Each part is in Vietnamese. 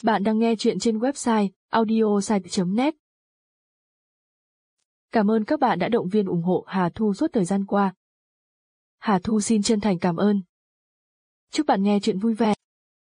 Bạn đang nghe chuyện trên website audiosite.net. Cảm ơn các bạn đã động viên ủng hộ Hà Thu suốt thời gian qua. Hà Thu xin chân thành cảm ơn. Chúc bạn nghe chuyện vui vẻ.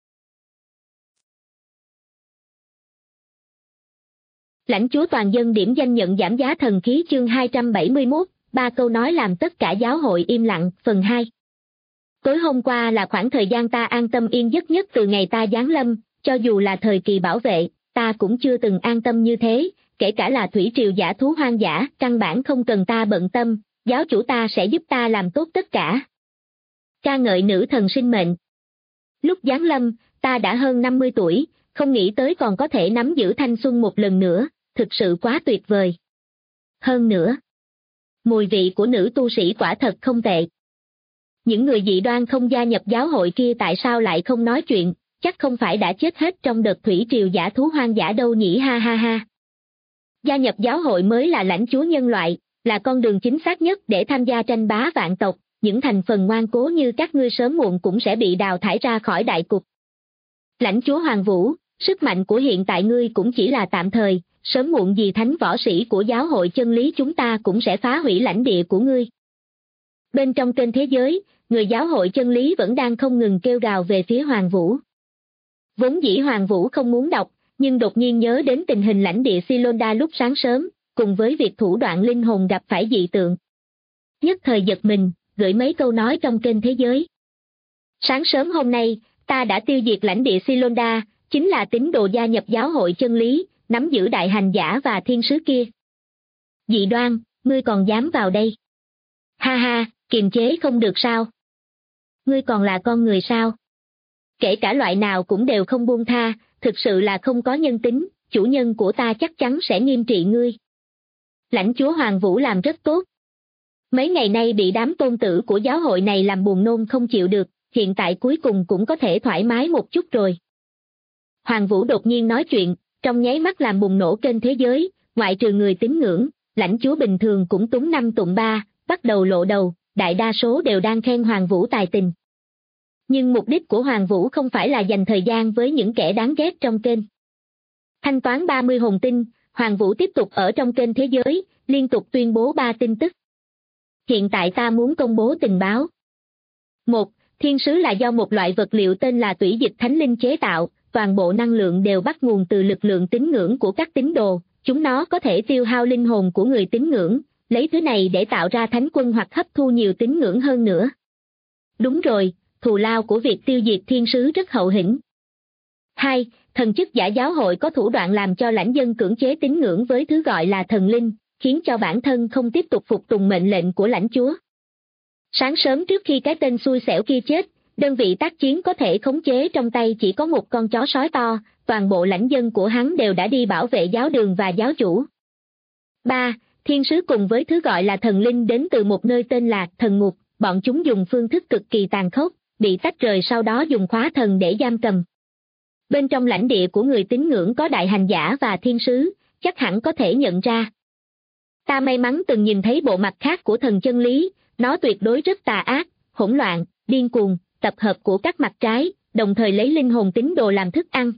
Lãnh chúa toàn dân điểm danh nhận giảm giá thần khí chương 271, 3 câu nói làm tất cả giáo hội im lặng, phần 2. Tối hôm qua là khoảng thời gian ta an tâm yên giấc nhất từ ngày ta giáng lâm, cho dù là thời kỳ bảo vệ, ta cũng chưa từng an tâm như thế, kể cả là thủy triều dã thú hoang dã, căn bản không cần ta bận tâm, giáo chủ ta sẽ giúp ta làm tốt tất cả. Ca ngợi nữ thần sinh mệnh. Lúc giáng lâm, ta đã hơn 50 tuổi, không nghĩ tới còn có thể nắm giữ thanh xuân một lần nữa, thực sự quá tuyệt vời. Hơn nữa, mùi vị của nữ tu sĩ quả thật không tệ. Những người dị đoan không gia nhập giáo hội kia tại sao lại không nói chuyện, chắc không phải đã chết hết trong đợt thủy triều dã thú hoang dã đâu nhỉ, ha ha ha. Gia nhập giáo hội mới là lãnh chúa nhân loại, là con đường chính xác nhất để tham gia tranh bá vạn tộc, những thành phần ngoan cố như các ngươi sớm muộn cũng sẽ bị đào thải ra khỏi đại cục. Lãnh chúa Hoàng Vũ, sức mạnh của hiện tại ngươi cũng chỉ là tạm thời, sớm muộn gì thánh võ sĩ của giáo hội chân lý chúng ta cũng sẽ phá hủy lãnh địa của ngươi. Bên trong kênh thế giới, người giáo hội chân lý vẫn đang không ngừng kêu gào về phía Hoàng Vũ. Vốn dĩ Hoàng Vũ không muốn đọc, nhưng đột nhiên nhớ đến tình hình lãnh địa Silonda lúc sáng sớm, cùng với việc thủ đoạn linh hồn gặp phải dị tượng. Nhất thời giật mình, gửi mấy câu nói trong kênh thế giới. Sáng sớm hôm nay, ta đã tiêu diệt lãnh địa Silonda, chính là tín đồ gia nhập giáo hội chân lý, nắm giữ đại hành giả và thiên sứ kia. Dị đoan, ngươi còn dám vào đây? Ha ha, kiềm chế không được sao? Ngươi còn là con người sao? Kể cả loại nào cũng đều không buông tha, thực sự là không có nhân tính, chủ nhân của ta chắc chắn sẽ nghiêm trị ngươi. Lãnh chúa Hoàng Vũ làm rất tốt. Mấy ngày nay bị đám tôn tử của giáo hội này làm buồn nôn không chịu được, hiện tại cuối cùng cũng có thể thoải mái một chút rồi. Hoàng Vũ đột nhiên nói chuyện, trong nháy mắt làm bùng nổ kênh thế giới, ngoại trừ người tín ngưỡng, lãnh chúa bình thường cũng túng năm tụng ba, bắt đầu lộ đầu, đại đa số đều đang khen Hoàng Vũ tài tình. Nhưng mục đích của Hoàng Vũ không phải là dành thời gian với những kẻ đáng ghét trong kênh. Thanh toán 30 hồn tinh, Hoàng Vũ tiếp tục ở trong kênh thế giới, liên tục tuyên bố 3 tin tức. Hiện tại ta muốn công bố tình báo. 1. Thiên sứ là do một loại vật liệu tên là tủy dịch thánh linh chế tạo, toàn bộ năng lượng đều bắt nguồn từ lực lượng tín ngưỡng của các tín đồ, chúng nó có thể tiêu hao linh hồn của người tín ngưỡng, lấy thứ này để tạo ra thánh quân hoặc hấp thu nhiều tín ngưỡng hơn nữa. Đúng rồi, thù lao của việc tiêu diệt thiên sứ rất hậu hĩnh. 2. Thần chức giả giáo hội có thủ đoạn làm cho lãnh dân cưỡng chế tín ngưỡng với thứ gọi là thần linh, khiến cho bản thân không tiếp tục phục tùng mệnh lệnh của lãnh chúa. Sáng sớm trước khi cái tên xui xẻo kia chết, đơn vị tác chiến có thể khống chế trong tay chỉ có một con chó sói to, toàn bộ lãnh dân của hắn đều đã đi bảo vệ giáo đường và giáo chủ. 3. Thiên sứ cùng với thứ gọi là thần linh đến từ một nơi tên là thần ngục, bọn chúng dùng phương thức cực kỳ tàn khốc, bị tách rời sau đó dùng khóa thần để giam cầm. Bên trong lãnh địa của người tín ngưỡng có đại hành giả và thiên sứ, chắc hẳn có thể nhận ra. Ta may mắn từng nhìn thấy bộ mặt khác của thần chân lý, nó tuyệt đối rất tà ác, hỗn loạn, điên cuồng, tập hợp của các mặt trái, đồng thời lấy linh hồn tín đồ làm thức ăn.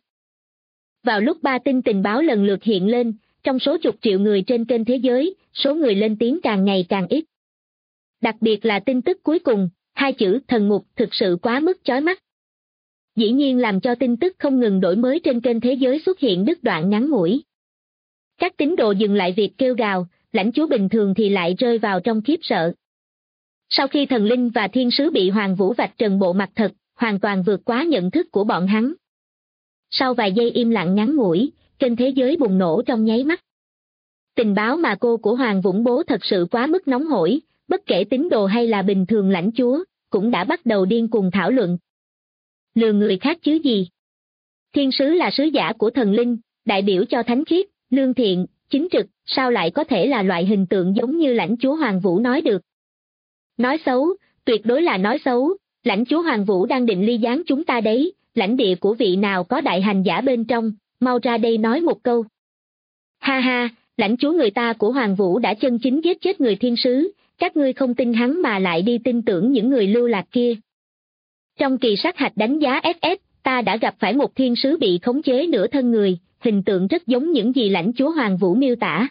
Vào lúc 3 tin tình báo lần lượt hiện lên, trong số chục triệu người trên kênh thế giới, số người lên tiếng càng ngày càng ít. Đặc biệt là tin tức cuối cùng, 2 chữ thần ngục thực sự quá mức chói mắt. Dĩ nhiên làm cho tin tức không ngừng đổi mới trên kênh thế giới xuất hiện đứt đoạn ngắn ngủi. Các tín đồ dừng lại việc kêu gào, lãnh chúa bình thường thì lại rơi vào trong khiếp sợ. Sau khi thần linh và thiên sứ bị Hoàng Vũ vạch trần bộ mặt thật, hoàn toàn vượt quá nhận thức của bọn hắn. Sau vài giây im lặng ngắn ngủi, kênh thế giới bùng nổ trong nháy mắt. Tình báo mà cô của Hoàng Vũng Bố thật sự quá mức nóng hổi, bất kể tín đồ hay là bình thường lãnh chúa, cũng đã bắt đầu điên cuồng thảo luận. Lừa người khác chứ gì? Thiên sứ là sứ giả của thần linh, đại biểu cho thánh khiết, lương thiện, chính trực, sao lại có thể là loại hình tượng giống như lãnh chúa Hoàng Vũ nói được? Nói xấu, tuyệt đối là nói xấu, lãnh chúa Hoàng Vũ đang định ly gián chúng ta đấy, lãnh địa của vị nào có đại hành giả bên trong, mau ra đây nói một câu. Ha ha, lãnh chúa người ta của Hoàng Vũ đã chân chính giết chết người thiên sứ, các ngươi không tin hắn mà lại đi tin tưởng những người lưu lạc kia. Trong kỳ sát hạch đánh giá SS, ta đã gặp phải một thiên sứ bị khống chế nửa thân người, hình tượng rất giống những gì lãnh chúa Hoàng Vũ miêu tả.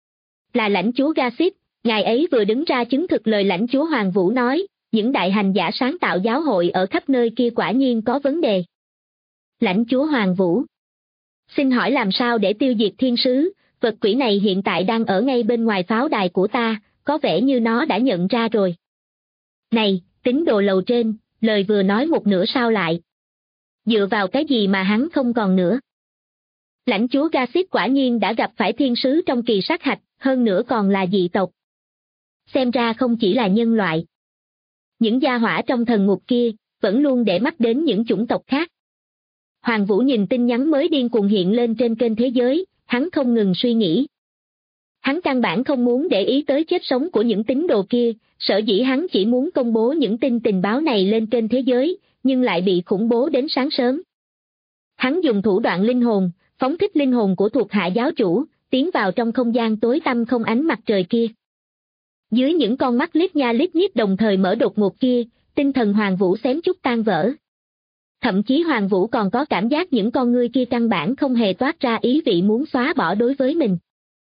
Là lãnh chúa Gassip, ngài ấy vừa đứng ra chứng thực lời lãnh chúa Hoàng Vũ nói, những đại hành giả sáng tạo giáo hội ở khắp nơi kia quả nhiên có vấn đề. Lãnh chúa Hoàng Vũ: xin hỏi làm sao để tiêu diệt thiên sứ, vật quỷ này hiện tại đang ở ngay bên ngoài pháo đài của ta, có vẻ như nó đã nhận ra rồi. Này, tín đồ lầu trên, lời vừa nói một nửa sao lại? Dựa vào cái gì mà hắn không còn nữa? Lãnh chúa Gassip quả nhiên đã gặp phải thiên sứ trong kỳ sát hạch, hơn nữa còn là dị tộc. Xem ra không chỉ là nhân loại. Những gia hỏa trong thần ngục kia, vẫn luôn để mắt đến những chủng tộc khác. Hoàng Vũ nhìn tin nhắn mới điên cuồng hiện lên trên kênh thế giới, hắn không ngừng suy nghĩ. Hắn căn bản không muốn để ý tới chết sống của những tín đồ kia, sở dĩ hắn chỉ muốn công bố những tin tình báo này lên kênh thế giới, nhưng lại bị khủng bố đến sáng sớm. Hắn dùng thủ đoạn linh hồn, phóng thích linh hồn của thuộc hạ giáo chủ, tiến vào trong không gian tối tăm không ánh mặt trời kia. Dưới những con mắt lít nha lít nhít đồng thời mở đột ngột kia, tinh thần Hoàng Vũ xém chút tan vỡ. Thậm chí Hoàng Vũ còn có cảm giác những con ngươi kia căn bản không hề toát ra ý vị muốn xóa bỏ đối với mình.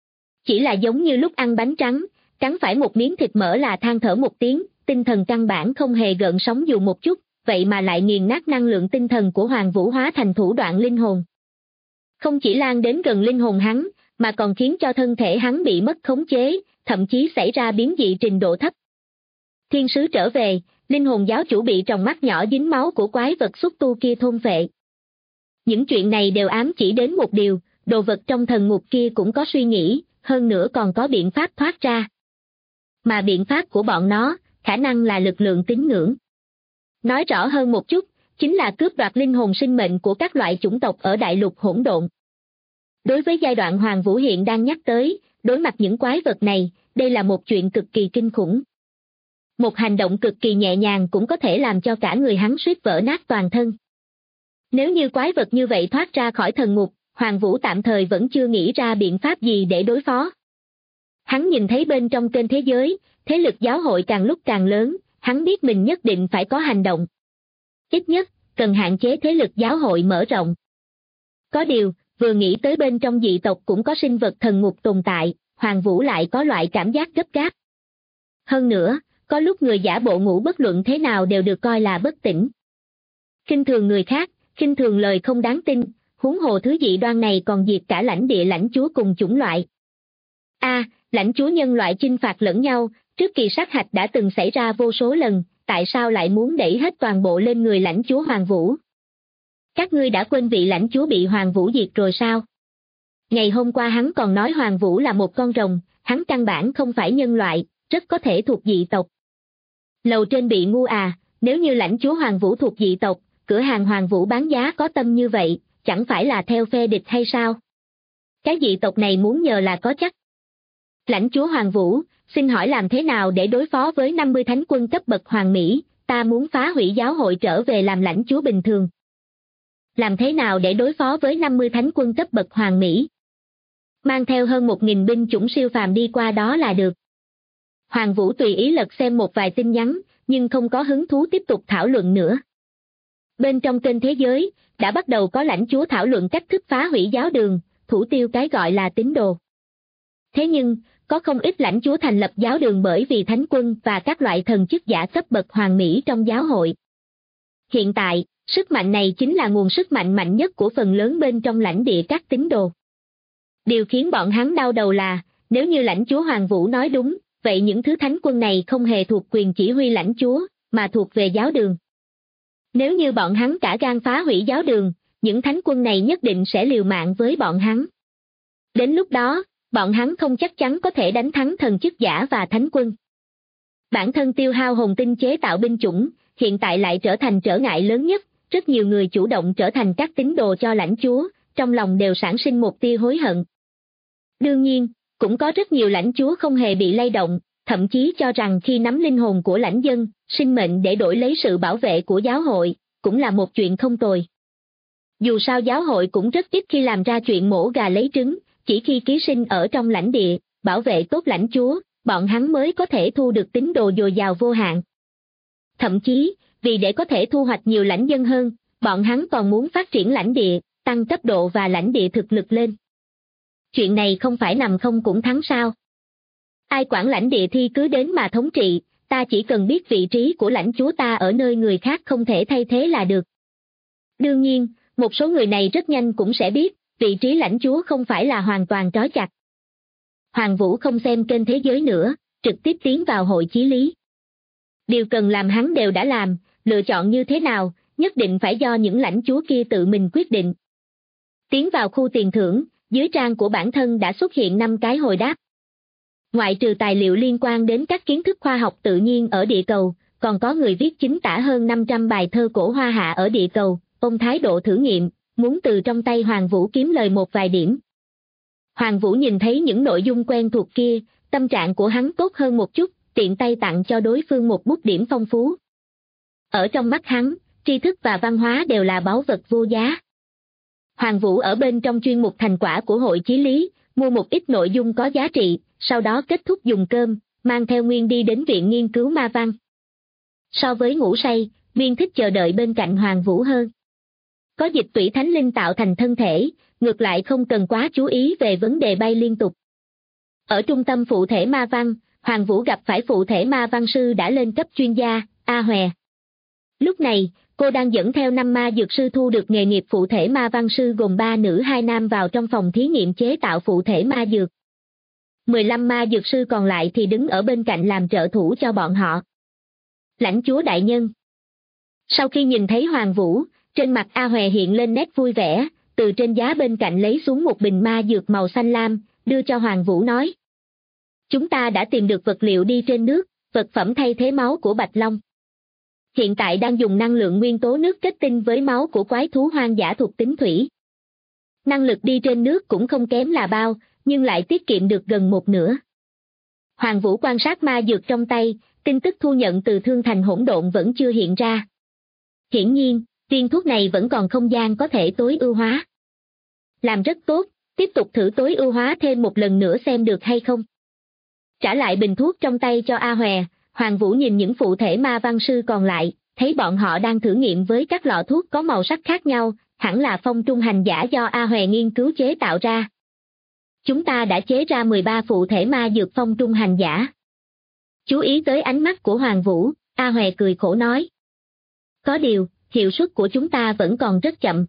Chỉ là giống như lúc ăn bánh trắng, cắn phải một miếng thịt mỡ là than thở một tiếng, tinh thần căn bản không hề gợn sóng dù một chút, vậy mà lại nghiền nát năng lượng tinh thần của Hoàng Vũ hóa thành thủ đoạn linh hồn. Không chỉ lan đến gần linh hồn hắn, mà còn khiến cho thân thể hắn bị mất khống chế, thậm chí xảy ra biến dị trình độ thấp. Thiên sứ trở về, linh hồn giáo chủ bị tròng mắt nhỏ dính máu của quái vật xúc tu kia thôn phệ. Những chuyện này đều ám chỉ đến một điều, đồ vật trong thần ngục kia cũng có suy nghĩ, hơn nữa còn có biện pháp thoát ra. Mà biện pháp của bọn nó, khả năng là lực lượng tín ngưỡng. Nói rõ hơn một chút, chính là cướp đoạt linh hồn sinh mệnh của các loại chủng tộc ở đại lục hỗn độn. Đối với giai đoạn Hoàng Vũ hiện đang nhắc tới, đối mặt những quái vật này, đây là một chuyện cực kỳ kinh khủng. Một hành động cực kỳ nhẹ nhàng cũng có thể làm cho cả người hắn suýt vỡ nát toàn thân. Nếu như quái vật như vậy thoát ra khỏi thần ngục, Hoàng Vũ tạm thời vẫn chưa nghĩ ra biện pháp gì để đối phó. Hắn nhìn thấy bên trong kênh thế giới, thế lực giáo hội càng lúc càng lớn, hắn biết mình nhất định phải có hành động. Ít nhất, cần hạn chế thế lực giáo hội mở rộng. Có điều, vừa nghĩ tới bên trong dị tộc cũng có sinh vật thần ngục tồn tại, Hoàng Vũ lại có loại cảm giác gấp gáp. Hơn nữa, có lúc người giả bộ ngủ bất luận thế nào đều được coi là bất tỉnh. Khinh thường người khác, khinh thường lời không đáng tin, huống hồ thứ dị đoan này còn diệt cả lãnh địa lãnh chúa cùng chủng loại. Lãnh chúa nhân loại chinh phạt lẫn nhau, trước kỳ sát hạch đã từng xảy ra vô số lần, tại sao lại muốn đẩy hết toàn bộ lên người lãnh chúa Hoàng Vũ? Các ngươi đã quên vị lãnh chúa bị Hoàng Vũ diệt rồi sao? Ngày hôm qua hắn còn nói Hoàng Vũ là một con rồng, hắn căn bản không phải nhân loại, rất có thể thuộc dị tộc. Lầu trên bị ngu à, nếu như lãnh chúa Hoàng Vũ thuộc dị tộc, cửa hàng Hoàng Vũ bán giá có tâm như vậy, chẳng phải là theo phe địch hay sao? Cái dị tộc này muốn nhờ là có chắc. Lãnh chúa Hoàng Vũ, xin hỏi làm thế nào để đối phó với 50 thánh quân cấp bậc hoàng mỹ, ta muốn phá hủy giáo hội trở về làm lãnh chúa bình thường. Làm thế nào để đối phó với 50 thánh quân cấp bậc hoàng mỹ? Mang theo hơn 1.000 binh chủng siêu phàm đi qua đó là được. Hoàng Vũ tùy ý lật xem một vài tin nhắn, nhưng không có hứng thú tiếp tục thảo luận nữa. Bên trong kênh thế giới, đã bắt đầu có lãnh chúa thảo luận cách thức phá hủy giáo đường, thủ tiêu cái gọi là tín đồ. Thế nhưng, có không ít lãnh chúa thành lập giáo đường bởi vì thánh quân và các loại thần chức giả cấp bậc hoàng mỹ trong giáo hội. Hiện tại, sức mạnh này chính là nguồn sức mạnh mạnh nhất của phần lớn bên trong lãnh địa các tín đồ. Điều khiến bọn hắn đau đầu là, nếu như lãnh chúa Hoàng Vũ nói đúng, vậy những thứ thánh quân này không hề thuộc quyền chỉ huy lãnh chúa, mà thuộc về giáo đường. Nếu như bọn hắn cả gan phá hủy giáo đường, những thánh quân này nhất định sẽ liều mạng với bọn hắn. Đến lúc đó, bọn hắn không chắc chắn có thể đánh thắng thần chức giả và thánh quân. Bản thân tiêu hao hồn tinh chế tạo binh chủng, hiện tại lại trở thành trở ngại lớn nhất, rất nhiều người chủ động trở thành các tín đồ cho lãnh chúa, trong lòng đều sản sinh một tia hối hận. Đương nhiên, cũng có rất nhiều lãnh chúa không hề bị lay động, thậm chí cho rằng khi nắm linh hồn của lãnh dân, sinh mệnh để đổi lấy sự bảo vệ của giáo hội, cũng là một chuyện không tồi. Dù sao giáo hội cũng rất ít khi làm ra chuyện mổ gà lấy trứng, chỉ khi ký sinh ở trong lãnh địa, bảo vệ tốt lãnh chúa, bọn hắn mới có thể thu được tín đồ dồi dào vô hạn. Thậm chí, vì để có thể thu hoạch nhiều lãnh dân hơn, bọn hắn còn muốn phát triển lãnh địa, tăng cấp độ và lãnh địa thực lực lên. Chuyện này không phải nằm không cũng thắng sao? Ai quản lãnh địa thì cứ đến mà thống trị, ta chỉ cần biết vị trí của lãnh chúa ta ở nơi người khác không thể thay thế là được. Đương nhiên, một số người này rất nhanh cũng sẽ biết, vị trí lãnh chúa không phải là hoàn toàn trói chặt. Hoàng Vũ không xem kênh thế giới nữa, trực tiếp tiến vào hội chí lý. Điều cần làm hắn đều đã làm, lựa chọn như thế nào, nhất định phải do những lãnh chúa kia tự mình quyết định. Tiến vào khu tiền thưởng, dưới trang của bản thân đã xuất hiện 5 cái hồi đáp. Ngoại trừ tài liệu liên quan đến các kiến thức khoa học tự nhiên ở địa cầu, còn có người viết chính tả hơn 500 bài thơ cổ hoa hạ ở địa cầu, ôm thái độ thử nghiệm, muốn từ trong tay Hoàng Vũ kiếm lời một vài điểm. Hoàng Vũ nhìn thấy những nội dung quen thuộc kia, tâm trạng của hắn tốt hơn một chút, tiện tay tặng cho đối phương một bút điểm phong phú. Ở trong mắt hắn, tri thức và văn hóa đều là báu vật vô giá. Hoàng Vũ ở bên trong chuyên mục thành quả của hội chí lý, mua một ít nội dung có giá trị, sau đó kết thúc dùng cơm, mang theo Nguyên đi đến viện nghiên cứu ma văn. So với ngủ say, Nguyên thích chờ đợi bên cạnh Hoàng Vũ hơn. Có dịch tủy thánh linh tạo thành thân thể, ngược lại không cần quá chú ý về vấn đề bay liên tục. Ở trung tâm phụ thể ma văn, Hoàng Vũ gặp phải phụ thể ma văn sư đã lên cấp chuyên gia, A Hòe. Lúc này, cô đang dẫn theo 5 ma dược sư thu được nghề nghiệp phụ thể ma văn sư gồm 3 nữ 2 nam vào trong phòng thí nghiệm chế tạo phụ thể ma dược. 15 ma dược sư còn lại thì đứng ở bên cạnh làm trợ thủ cho bọn họ. Lãnh chúa đại nhân. Sau khi nhìn thấy Hoàng Vũ, trên mặt A Hòe hiện lên nét vui vẻ, từ trên giá bên cạnh lấy xuống một bình ma dược màu xanh lam, đưa cho Hoàng Vũ nói. Chúng ta đã tìm được vật liệu đi trên nước, vật phẩm thay thế máu của Bạch Long. Hiện tại đang dùng năng lượng nguyên tố nước kết tinh với máu của quái thú hoang dã thuộc tính thủy. Năng lực đi trên nước cũng không kém là bao, nhưng lại tiết kiệm được gần một nửa. Hoàng Vũ quan sát ma dược trong tay, tin tức thu nhận từ thương thành hỗn độn vẫn chưa hiện ra. Hiển nhiên, viên thuốc này vẫn còn không gian có thể tối ưu hóa. Làm rất tốt, tiếp tục thử tối ưu hóa thêm một lần nữa xem được hay không. Trả lại bình thuốc trong tay cho A Hòe, Hoàng Vũ nhìn những phụ thể ma văn sư còn lại, thấy bọn họ đang thử nghiệm với các lọ thuốc có màu sắc khác nhau, hẳn là phong trung hành giả do A Hòe nghiên cứu chế tạo ra. Chúng ta đã chế ra 13 phụ thể ma dược phong trung hành giả. Chú ý tới ánh mắt của Hoàng Vũ, A Hòe cười khổ nói. Có điều, hiệu suất của chúng ta vẫn còn rất chậm.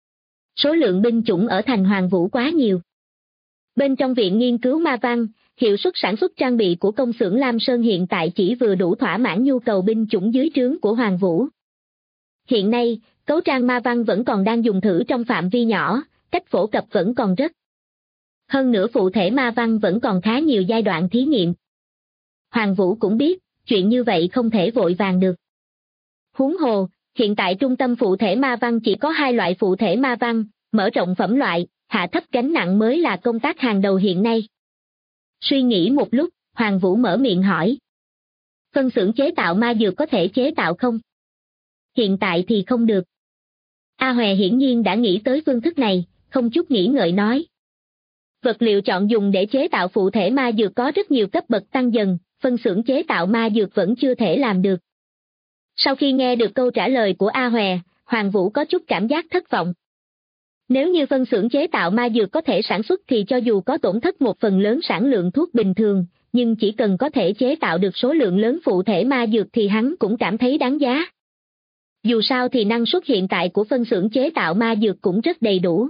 Số lượng binh chủng ở thành Hoàng Vũ quá nhiều. Bên trong viện nghiên cứu ma văn, hiệu suất sản xuất trang bị của công xưởng Lam Sơn hiện tại chỉ vừa đủ thỏa mãn nhu cầu binh chủng dưới trướng của Hoàng Vũ. Hiện nay, cấu trang ma văn vẫn còn đang dùng thử trong phạm vi nhỏ, cách phổ cập vẫn còn rất. Hơn nữa phụ thể ma văn vẫn còn khá nhiều giai đoạn thí nghiệm. Hoàng Vũ cũng biết, chuyện như vậy không thể vội vàng được. Huống hồ, hiện tại trung tâm phụ thể ma văn chỉ có 2 loại phụ thể ma văn, mở rộng phẩm loại, hạ thấp gánh nặng mới là công tác hàng đầu hiện nay. Suy nghĩ một lúc, Hoàng Vũ mở miệng hỏi. Phân xưởng chế tạo ma dược có thể chế tạo không? Hiện tại thì không được. A Hòe hiển nhiên đã nghĩ tới phương thức này, không chút nghĩ ngợi nói. Vật liệu chọn dùng để chế tạo phụ thể ma dược có rất nhiều cấp bậc tăng dần, phân xưởng chế tạo ma dược vẫn chưa thể làm được. Sau khi nghe được câu trả lời của A Hòe, Hoàng Vũ có chút cảm giác thất vọng. Nếu như phân xưởng chế tạo ma dược có thể sản xuất thì cho dù có tổn thất một phần lớn sản lượng thuốc bình thường, nhưng chỉ cần có thể chế tạo được số lượng lớn phụ thể ma dược thì hắn cũng cảm thấy đáng giá. Dù sao thì năng suất hiện tại của phân xưởng chế tạo ma dược cũng rất đầy đủ.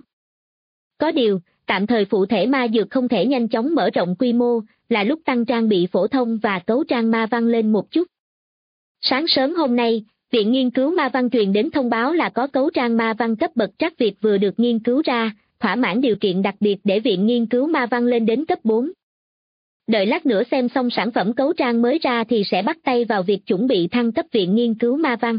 Có điều, tạm thời phụ thể ma dược không thể nhanh chóng mở rộng quy mô, là lúc tăng trang bị phổ thông và cấu trang ma văn lên một chút. Sáng sớm hôm nay, Viện Nghiên cứu Ma văn truyền đến thông báo là có cấu trang ma văn cấp bậc trắc Việt vừa được nghiên cứu ra, thỏa mãn điều kiện đặc biệt để Viện Nghiên cứu Ma văn lên đến cấp 4. Đợi lát nữa xem xong sản phẩm cấu trang mới ra thì sẽ bắt tay vào việc chuẩn bị thăng cấp Viện Nghiên cứu Ma văn.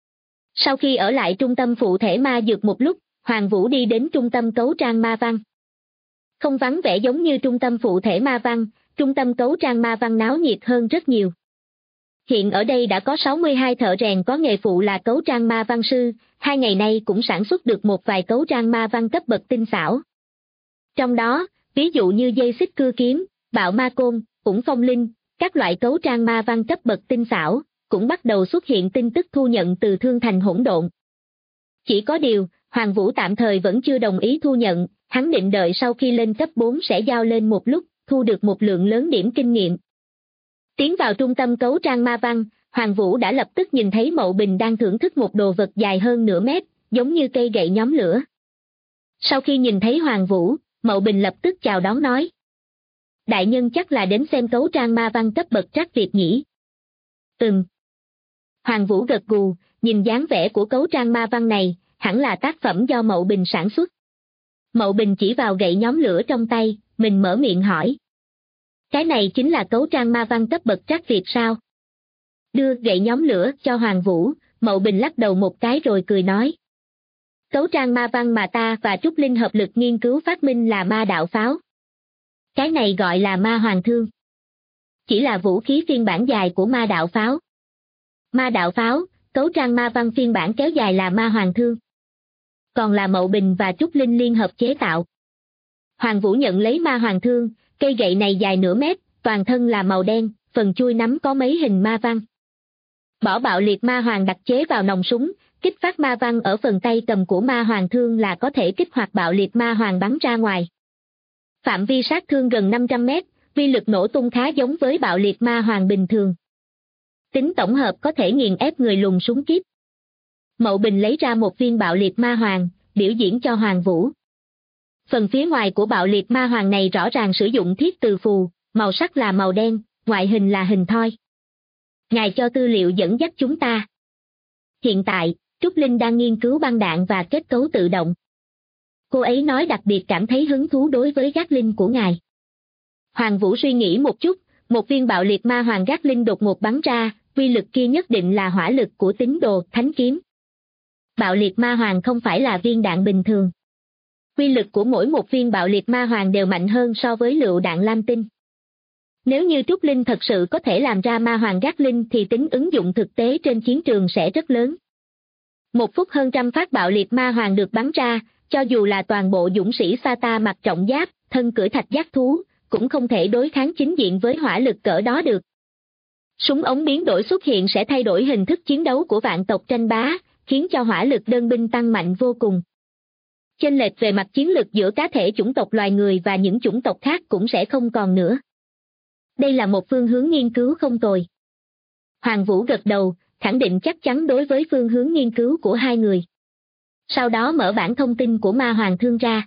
Sau khi ở lại trung tâm phụ thể ma dược một lúc, Hoàng Vũ đi đến trung tâm cấu trang ma văn. Không vắng vẻ giống như trung tâm phụ thể ma văn, trung tâm cấu trang ma văn náo nhiệt hơn rất nhiều. Hiện ở đây đã có 62 thợ rèn có nghề phụ là cấu trang ma văn sư, 2 ngày nay cũng sản xuất được một vài cấu trang ma văn cấp bậc tinh xảo. Trong đó, ví dụ như dây xích cưa kiếm, bạo ma côn, ủng phong linh, các loại cấu trang ma văn cấp bậc tinh xảo, cũng bắt đầu xuất hiện tin tức thu nhận từ thương thành hỗn độn. Chỉ có điều, Hoàng Vũ tạm thời vẫn chưa đồng ý thu nhận, hắn định đợi sau khi lên cấp 4 sẽ giao lên một lúc, thu được một lượng lớn điểm kinh nghiệm. Tiến vào trung tâm cấu trang ma văn, Hoàng Vũ đã lập tức nhìn thấy Mậu Bình đang thưởng thức một đồ vật dài hơn nửa mét, giống như cây gậy nhóm lửa. Sau khi nhìn thấy Hoàng Vũ, Mậu Bình lập tức chào đón nói. Đại nhân chắc là đến xem cấu trang ma văn cấp bậc trắc Việt nhỉ? Hoàng Vũ gật gù, nhìn dáng vẻ của cấu trang ma văn này, hẳn là tác phẩm do Mậu Bình sản xuất. Mậu Bình chỉ vào gậy nhóm lửa trong tay, mình mở miệng hỏi. Cái này chính là cấu trang ma văn cấp bậc trắc Việt sao? Đưa gậy nhóm lửa cho Hoàng Vũ, Mậu Bình lắc đầu một cái rồi cười nói. Cấu trang ma văn mà ta và Trúc Linh hợp lực nghiên cứu phát minh là ma đạo pháo. Cái này gọi là ma hoàng thương. Chỉ là vũ khí phiên bản dài của ma đạo pháo. Ma đạo pháo, cấu trang ma văn phiên bản kéo dài là ma hoàng thương. Còn là Mậu Bình và Trúc Linh liên hợp chế tạo. Hoàng Vũ nhận lấy ma hoàng thương, cây gậy này dài nửa mét, toàn thân là màu đen, phần chui nắm có mấy hình ma văn. Bỏ bạo liệt ma hoàng đặc chế vào nòng súng, kích phát ma văn ở phần tay cầm của ma hoàng thương là có thể kích hoạt bạo liệt ma hoàng bắn ra ngoài. Phạm vi sát thương gần 500 mét, vi lực nổ tung khá giống với bạo liệt ma hoàng bình thường. Tính tổng hợp có thể nghiền ép người lùn súng kíp. Mậu Bình lấy ra một viên bạo liệt ma hoàng, biểu diễn cho Hoàng Vũ. Phần phía ngoài của bạo liệt ma hoàng này rõ ràng sử dụng thiết từ phù, màu sắc là màu đen, ngoại hình là hình thoi. Ngài cho tư liệu dẫn dắt chúng ta. Hiện tại, Trúc Linh đang nghiên cứu băng đạn và kết cấu tự động. Cô ấy nói đặc biệt cảm thấy hứng thú đối với Gatling của ngài. Hoàng Vũ suy nghĩ một chút, một viên bạo liệt ma hoàng Gatling đột ngột bắn ra, uy lực kia nhất định là hỏa lực của tín đồ thánh kiếm. Bạo liệt ma hoàng không phải là viên đạn bình thường. Uy lực của mỗi một viên bạo liệt ma hoàng đều mạnh hơn so với lựu đạn lam tinh. Nếu như Trúc Linh thật sự có thể làm ra ma hoàng Gatling thì tính ứng dụng thực tế trên chiến trường sẽ rất lớn. Một phút hơn trăm phát bạo liệt ma hoàng được bắn ra, cho dù là toàn bộ dũng sĩ Sata mặc trọng giáp, thân cưỡi thạch giác thú, cũng không thể đối kháng chính diện với hỏa lực cỡ đó được. Súng ống biến đổi xuất hiện sẽ thay đổi hình thức chiến đấu của vạn tộc tranh bá, khiến cho hỏa lực đơn binh tăng mạnh vô cùng. Chênh lệch về mặt chiến lực giữa cá thể chủng tộc loài người và những chủng tộc khác cũng sẽ không còn nữa. Đây là một phương hướng nghiên cứu không tồi. Hoàng Vũ gật đầu, khẳng định chắc chắn đối với phương hướng nghiên cứu của hai người. Sau đó mở bản thông tin của ma hoàng thương ra.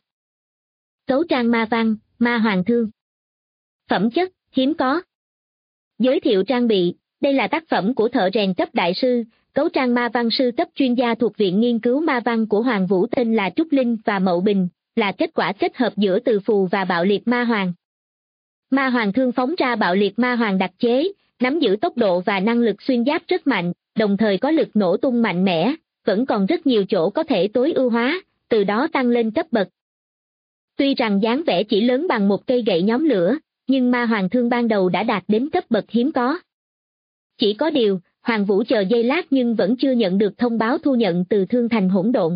Cấu trang ma văn, ma hoàng thương. Phẩm chất, hiếm có. Giới thiệu trang bị, đây là tác phẩm của thợ rèn cấp đại sư, cấu trang ma văn sư cấp chuyên gia thuộc Viện Nghiên cứu Ma văn của Hoàng Vũ tên là Trúc Linh và Mậu Bình, là kết quả kết hợp giữa từ phù và bạo liệt ma hoàng. Ma hoàng thương phóng ra bạo liệt ma hoàng đặc chế, nắm giữ tốc độ và năng lực xuyên giáp rất mạnh, đồng thời có lực nổ tung mạnh mẽ, vẫn còn rất nhiều chỗ có thể tối ưu hóa, từ đó tăng lên cấp bậc. Tuy rằng dáng vẻ chỉ lớn bằng một cây gậy nhóm lửa, nhưng ma hoàng thương ban đầu đã đạt đến cấp bậc hiếm có. Chỉ có điều, Hoàng Vũ chờ giây lát nhưng vẫn chưa nhận được thông báo thu nhận từ Thương Thành Hỗn Độn.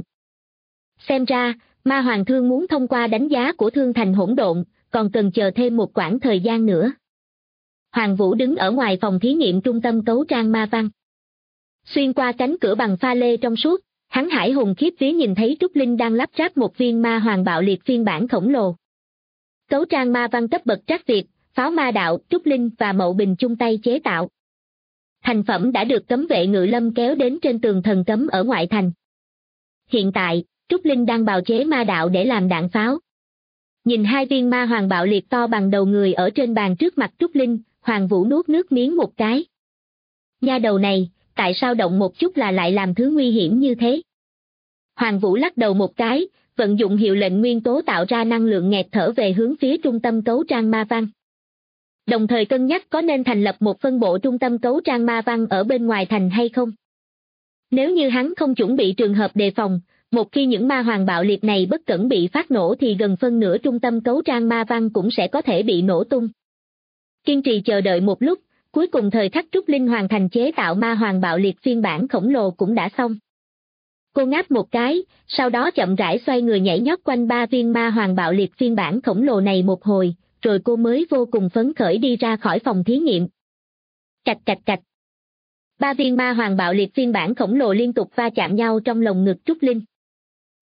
Xem ra, ma hoàng thương muốn thông qua đánh giá của Thương Thành Hỗn Độn, còn cần chờ thêm một quãng thời gian nữa. Hoàng Vũ đứng ở ngoài phòng thí nghiệm trung tâm cấu trang ma văn. Xuyên qua cánh cửa bằng pha lê trong suốt, hắn hải hùng khiếp vía nhìn thấy Trúc Linh đang lắp ráp một viên ma hoàng bạo liệt phiên bản khổng lồ. Cấu trang ma văn cấp bậc trắc Việt, pháo ma đạo, Trúc Linh và Mậu Bình chung tay chế tạo. Thành phẩm đã được cấm vệ ngự lâm kéo đến trên tường thần cấm ở ngoại thành. Hiện tại, Trúc Linh đang bào chế ma đạo để làm đạn pháo. Nhìn hai viên ma hoàng bạo liệt to bằng đầu người ở trên bàn trước mặt Trúc Linh, Hoàng Vũ nuốt nước miếng một cái. Nha đầu này, tại sao động một chút là lại làm thứ nguy hiểm như thế? Hoàng Vũ lắc đầu một cái, vận dụng hiệu lệnh nguyên tố tạo ra năng lượng nghẹt thở về hướng phía trung tâm cấu trang ma văn. Đồng thời cân nhắc có nên thành lập một phân bộ trung tâm cấu trang ma văn ở bên ngoài thành hay không. Nếu như hắn không chuẩn bị trường hợp đề phòng, một khi những ma hoàng bạo liệt này bất cẩn bị phát nổ thì gần phân nửa trung tâm cấu trang ma văn cũng sẽ có thể bị nổ tung. Kiên trì chờ đợi một lúc, cuối cùng thời khắc Trúc Linh hoàn thành chế tạo ma hoàng bạo liệt phiên bản khổng lồ cũng đã xong. Cô ngáp một cái, sau đó chậm rãi xoay người nhảy nhót quanh ba viên ma hoàng bạo liệt phiên bản khổng lồ này một hồi, rồi cô mới vô cùng phấn khởi đi ra khỏi phòng thí nghiệm. Cạch cạch cạch. Ba viên ma hoàng bạo liệt phiên bản khổng lồ liên tục va chạm nhau trong lồng ngực Trúc Linh.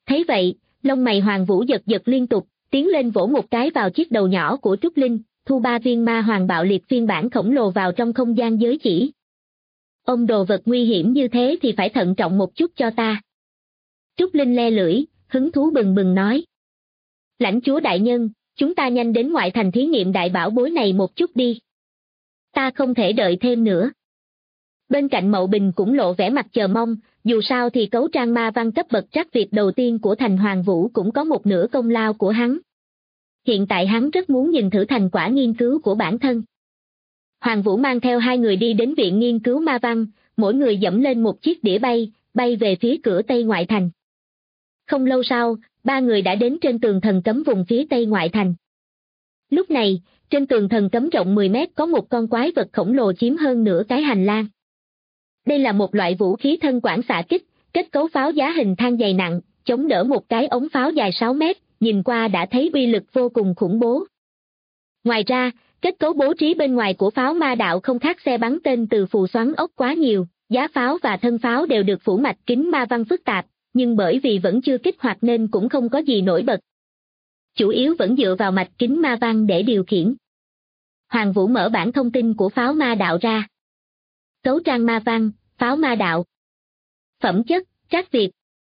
Thấy vậy, lông mày Hoàng Vũ giật giật liên tục, tiến lên vỗ một cái vào chiếc đầu nhỏ của Trúc Linh, thu 3 viên ma hoàng bạo liệt phiên bản khổng lồ vào trong không gian giới chỉ. Ông đồ vật nguy hiểm như thế thì phải thận trọng một chút cho ta. Trúc Linh le lưỡi, hứng thú bừng bừng nói. Lãnh chúa đại nhân, chúng ta nhanh đến ngoại thành thí nghiệm đại bảo bối này một chút đi. Ta không thể đợi thêm nữa. Bên cạnh Mậu Bình cũng lộ vẻ mặt chờ mong, dù sao thì cấu trang ma văn cấp bậc trắc Việt đầu tiên của thành Hoàng Vũ cũng có một nửa công lao của hắn. Hiện tại hắn rất muốn nhìn thử thành quả nghiên cứu của bản thân. Hoàng Vũ mang theo 2 người đi đến viện nghiên cứu ma văn, mỗi người dẫm lên một chiếc đĩa bay về phía cửa Tây ngoại thành. Không lâu sau, 3 người đã đến trên tường thần cấm vùng phía Tây ngoại thành. Lúc này, trên tường thần cấm rộng 10 mét có một con quái vật khổng lồ chiếm hơn nửa cái hành lang. Đây là một loại vũ khí thân quản xạ kích, kết cấu pháo giá hình thang dày nặng, chống đỡ một cái ống pháo dài 6 mét, nhìn qua đã thấy uy lực vô cùng khủng bố. Ngoài ra, kết cấu bố trí bên ngoài của pháo ma đạo không khác xe bắn tên từ phù xoắn ốc quá nhiều, giá pháo và thân pháo đều được phủ mạch kính ma văn phức tạp, nhưng bởi vì vẫn chưa kích hoạt nên cũng không có gì nổi bật. Chủ yếu vẫn dựa vào mạch kính ma văn để điều khiển. Hoàng Vũ mở bản thông tin của pháo ma đạo ra. Cấu trang ma văn, pháo ma đạo. Phẩm chất, trắc Việt.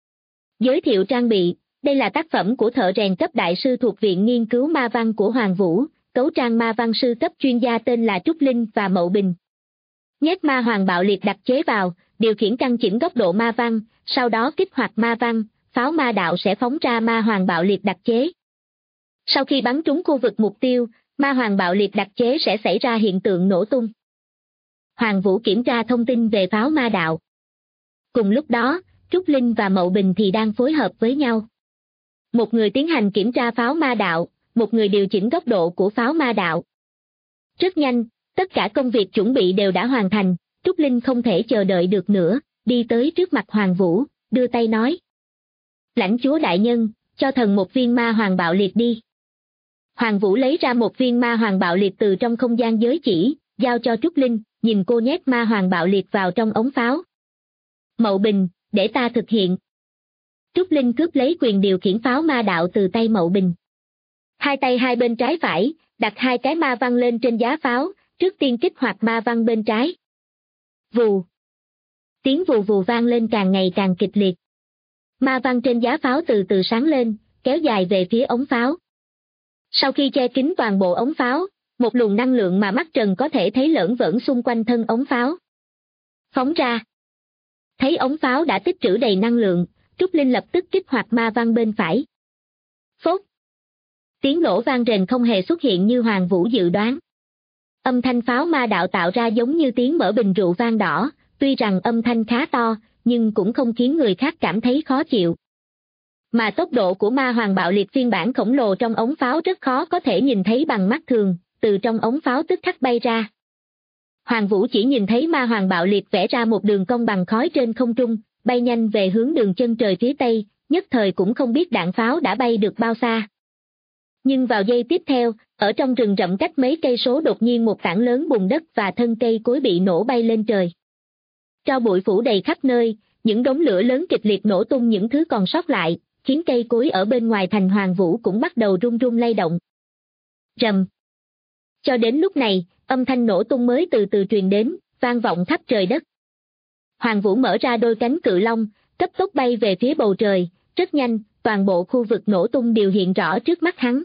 Giới thiệu trang bị, đây là tác phẩm của thợ rèn cấp đại sư thuộc Viện Nghiên cứu Ma văn của Hoàng Vũ, cấu trang ma văn sư cấp chuyên gia tên là Trúc Linh và Mậu Bình. Nhét ma hoàng bạo liệt đặc chế vào, điều khiển căn chỉnh góc độ ma văn, sau đó kích hoạt ma văn, pháo ma đạo sẽ phóng ra ma hoàng bạo liệt đặc chế. Sau khi bắn trúng khu vực mục tiêu, ma hoàng bạo liệt đặc chế sẽ xảy ra hiện tượng nổ tung. Hoàng Vũ kiểm tra thông tin về pháo ma đạo. Cùng lúc đó, Trúc Linh và Mậu Bình thì đang phối hợp với nhau. Một người tiến hành kiểm tra pháo ma đạo, một người điều chỉnh góc độ của pháo ma đạo. Rất nhanh, tất cả công việc chuẩn bị đều đã hoàn thành, Trúc Linh không thể chờ đợi được nữa, đi tới trước mặt Hoàng Vũ, đưa tay nói. Lãnh chúa đại nhân, cho thần một viên ma hoàng bạo liệt đi. Hoàng Vũ lấy ra một viên ma hoàng bạo liệt từ trong không gian giới chỉ, giao cho Trúc Linh, nhìn cô nhét ma hoàng bạo liệt vào trong ống pháo. Mậu Bình, để ta thực hiện. Trúc Linh cướp lấy quyền điều khiển pháo ma đạo từ tay Mậu Bình. Hai tay hai bên trái phải, đặt 2 cái ma văn lên trên giá pháo, trước tiên kích hoạt ma văn bên trái. Vù. Tiếng vù vù vang lên càng ngày càng kịch liệt. Ma văn trên giá pháo từ từ sáng lên, kéo dài về phía ống pháo. Sau khi che kín toàn bộ ống pháo, một luồng năng lượng mà mắt trần có thể thấy lởn vởn xung quanh thân ống pháo. Phóng ra. Thấy ống pháo đã tích trữ đầy năng lượng, Trúc Linh lập tức kích hoạt ma văn bên phải. Phốt. Tiếng nổ vang rền không hề xuất hiện như Hoàng Vũ dự đoán. Âm thanh pháo ma đạo tạo ra giống như tiếng mở bình rượu vang đỏ, tuy rằng âm thanh khá to, nhưng cũng không khiến người khác cảm thấy khó chịu. Mà tốc độ của ma hoàng bạo liệt phiên bản khổng lồ trong ống pháo rất khó có thể nhìn thấy bằng mắt thường, từ trong ống pháo tức khắc bay ra. Hoàng Vũ chỉ nhìn thấy ma hoàng bạo liệt vẽ ra một đường cong bằng khói trên không trung, bay nhanh về hướng đường chân trời phía tây, nhất thời cũng không biết đạn pháo đã bay được bao xa. Nhưng vào giây tiếp theo, ở trong rừng rậm cách mấy cây số đột nhiên một tảng lớn bùn đất và thân cây cối bị nổ bay lên trời. Tro bụi phủ đầy khắp nơi, những đống lửa lớn kịch liệt nổ tung những thứ còn sót lại, khiến cây cối ở bên ngoài thành Hoàng Vũ cũng bắt đầu rung rung lay động. Rầm. Cho đến lúc này, âm thanh nổ tung mới từ từ truyền đến, vang vọng khắp trời đất. Hoàng Vũ mở ra đôi cánh cự long, cấp tốc bay về phía bầu trời, rất nhanh, toàn bộ khu vực nổ tung đều hiện rõ trước mắt hắn.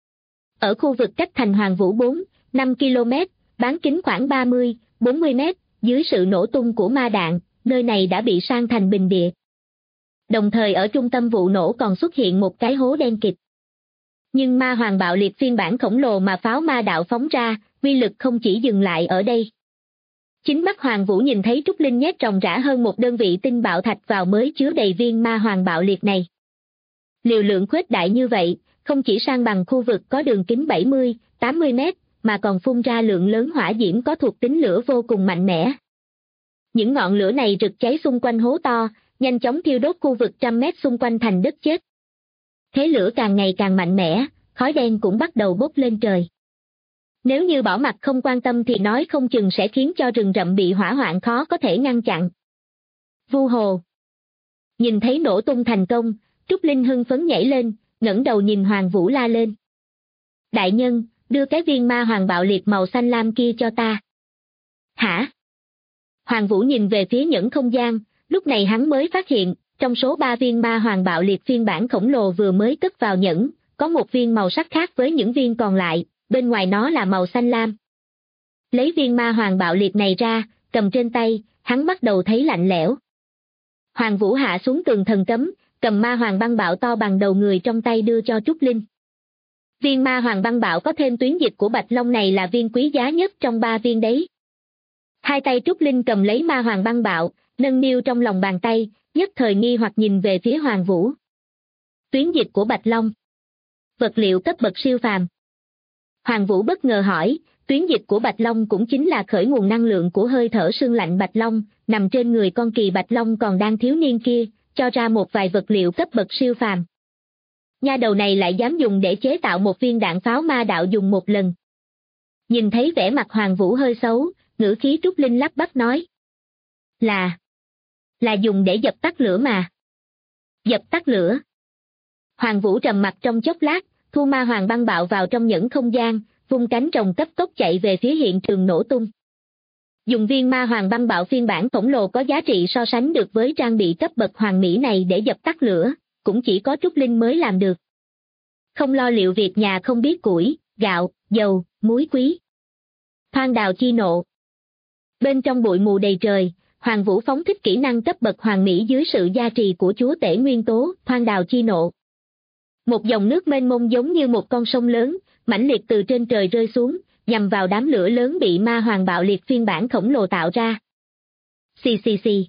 Ở khu vực cách thành Hoàng Vũ 4-5 km, bán kính khoảng 30-40 mét, dưới sự nổ tung của ma đạn, nơi này đã bị san thành bình địa. Đồng thời ở trung tâm vụ nổ còn xuất hiện một cái hố đen kịt. Nhưng ma hoàng bạo liệt phiên bản khổng lồ mà pháo ma đạo phóng ra, uy lực không chỉ dừng lại ở đây. Chính mắt Hoàng Vũ nhìn thấy Trúc Linh nhét ròng rã hơn một đơn vị tinh bạo thạch vào mới chứa đầy viên ma hoàng bạo liệt này. Liều lượng khuếch đại như vậy, không chỉ san bằng khu vực có đường kính 70-80 mét, mà còn phun ra lượng lớn hỏa diễm có thuộc tính lửa vô cùng mạnh mẽ. Những ngọn lửa này rực cháy xung quanh hố to, nhanh chóng thiêu đốt khu vực trăm mét xung quanh thành đất chết. Thế lửa càng ngày càng mạnh mẽ, khói đen cũng bắt đầu bốc lên trời. Nếu như bỏ mặc không quan tâm thì nói không chừng sẽ khiến cho rừng rậm bị hỏa hoạn khó có thể ngăn chặn. Vu hồ. Nhìn thấy nổ tung thành công, Trúc Linh hưng phấn nhảy lên, ngẩng đầu nhìn Hoàng Vũ la lên. Đại nhân, đưa cái viên ma hoàng bạo liệt màu xanh lam kia cho ta. Hả? Hoàng Vũ nhìn về phía nhẫn không gian, lúc này hắn mới phát hiện, trong số 3 viên ma hoàng bạo liệt phiên bản khổng lồ vừa mới cất vào nhẫn, có một viên màu sắc khác với những viên còn lại, bên ngoài nó là màu xanh lam. Lấy viên ma hoàng bạo liệt này ra, cầm trên tay, hắn bắt đầu thấy lạnh lẽo. Hoàng Vũ hạ xuống tường thần cấm, cầm ma hoàng băng bạo to bằng đầu người trong tay đưa cho Trúc Linh. Viên ma hoàng băng bạo có thêm tuyến dịch của Bạch Long này là viên quý giá nhất trong 3 viên đấy. Hai tay Trúc Linh cầm lấy ma hoàng băng bạo, nâng niu trong lòng bàn tay, nhất thời nghi hoặc nhìn về phía Hoàng Vũ. Tuyến dịch của Bạch Long. Vật liệu cấp bậc siêu phàm. Hoàng Vũ bất ngờ hỏi, tuyến dịch của Bạch Long cũng chính là khởi nguồn năng lượng của hơi thở sương lạnh Bạch Long, nằm trên người con kỳ Bạch Long còn đang thiếu niên kia, cho ra một vài vật liệu cấp bậc siêu phàm. Nha đầu này lại dám dùng để chế tạo một viên đạn pháo ma đạo dùng một lần. Nhìn thấy vẻ mặt Hoàng Vũ hơi xấu, ngữ khí Trúc Linh lắp bắp nói. Là dùng để dập tắt lửa mà. Dập tắt lửa. Hoàng Vũ trầm mặt trong chốc lát, thu ma hoàng băng bạo vào trong nhẫn không gian, vung cánh rồng cấp tốc chạy về phía hiện trường nổ tung. Dùng viên ma hoàng băng bạo phiên bản khổng lồ có giá trị so sánh được với trang bị cấp bậc hoàng mỹ này để dập tắt lửa, cũng chỉ có Trúc Linh mới làm được. Không lo liệu việc nhà không biết củi, gạo, dầu, muối quý. Thoang đào chi nộ. Bên trong bụi mù đầy trời, Hoàng Vũ phóng thích kỹ năng cấp bậc hoàng mỹ dưới sự gia trì của chúa tể nguyên tố, thoang đào chi nộ. Một dòng nước mênh mông giống như một con sông lớn, mãnh liệt từ trên trời rơi xuống, nhằm vào đám lửa lớn bị ma hoàng bạo liệt phiên bản khổng lồ tạo ra. Xì xì xì.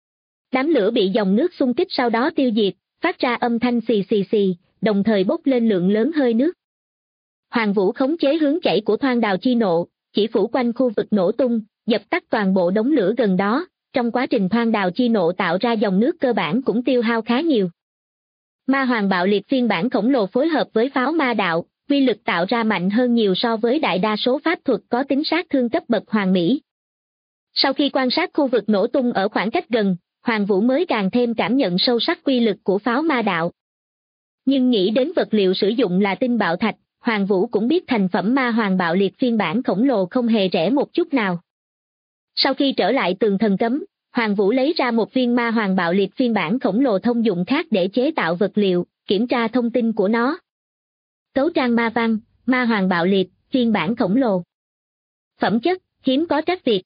Đám lửa bị dòng nước xung kích sau đó tiêu diệt, phát ra âm thanh xì xì xì, đồng thời bốc lên lượng lớn hơi nước. Hoàng Vũ khống chế hướng chảy của thoang đào chi nộ, chỉ phủ quanh khu vực nổ tung, dập tắt toàn bộ đống lửa gần đó, trong quá trình thoang đào chi nộ tạo ra dòng nước cơ bản cũng tiêu hao khá nhiều. Ma hoàng bạo liệt phiên bản khổng lồ phối hợp với pháo ma đạo, uy lực tạo ra mạnh hơn nhiều so với đại đa số pháp thuật có tính sát thương cấp bậc hoàng mỹ. Sau khi quan sát khu vực nổ tung ở khoảng cách gần, Hoàng Vũ mới càng thêm cảm nhận sâu sắc uy lực của pháo ma đạo. Nhưng nghĩ đến vật liệu sử dụng là tinh bạo thạch, Hoàng Vũ cũng biết thành phẩm ma hoàng bạo liệt phiên bản khổng lồ không hề rẻ một chút nào. Sau khi trở lại tường thần cấm, Hoàng Vũ lấy ra một viên ma hoàng bạo liệt phiên bản khổng lồ thông dụng khác để chế tạo vật liệu, kiểm tra thông tin của nó. Cấu trang ma văn, ma hoàng bạo liệt, phiên bản khổng lồ. Phẩm chất, hiếm có trắc Việt.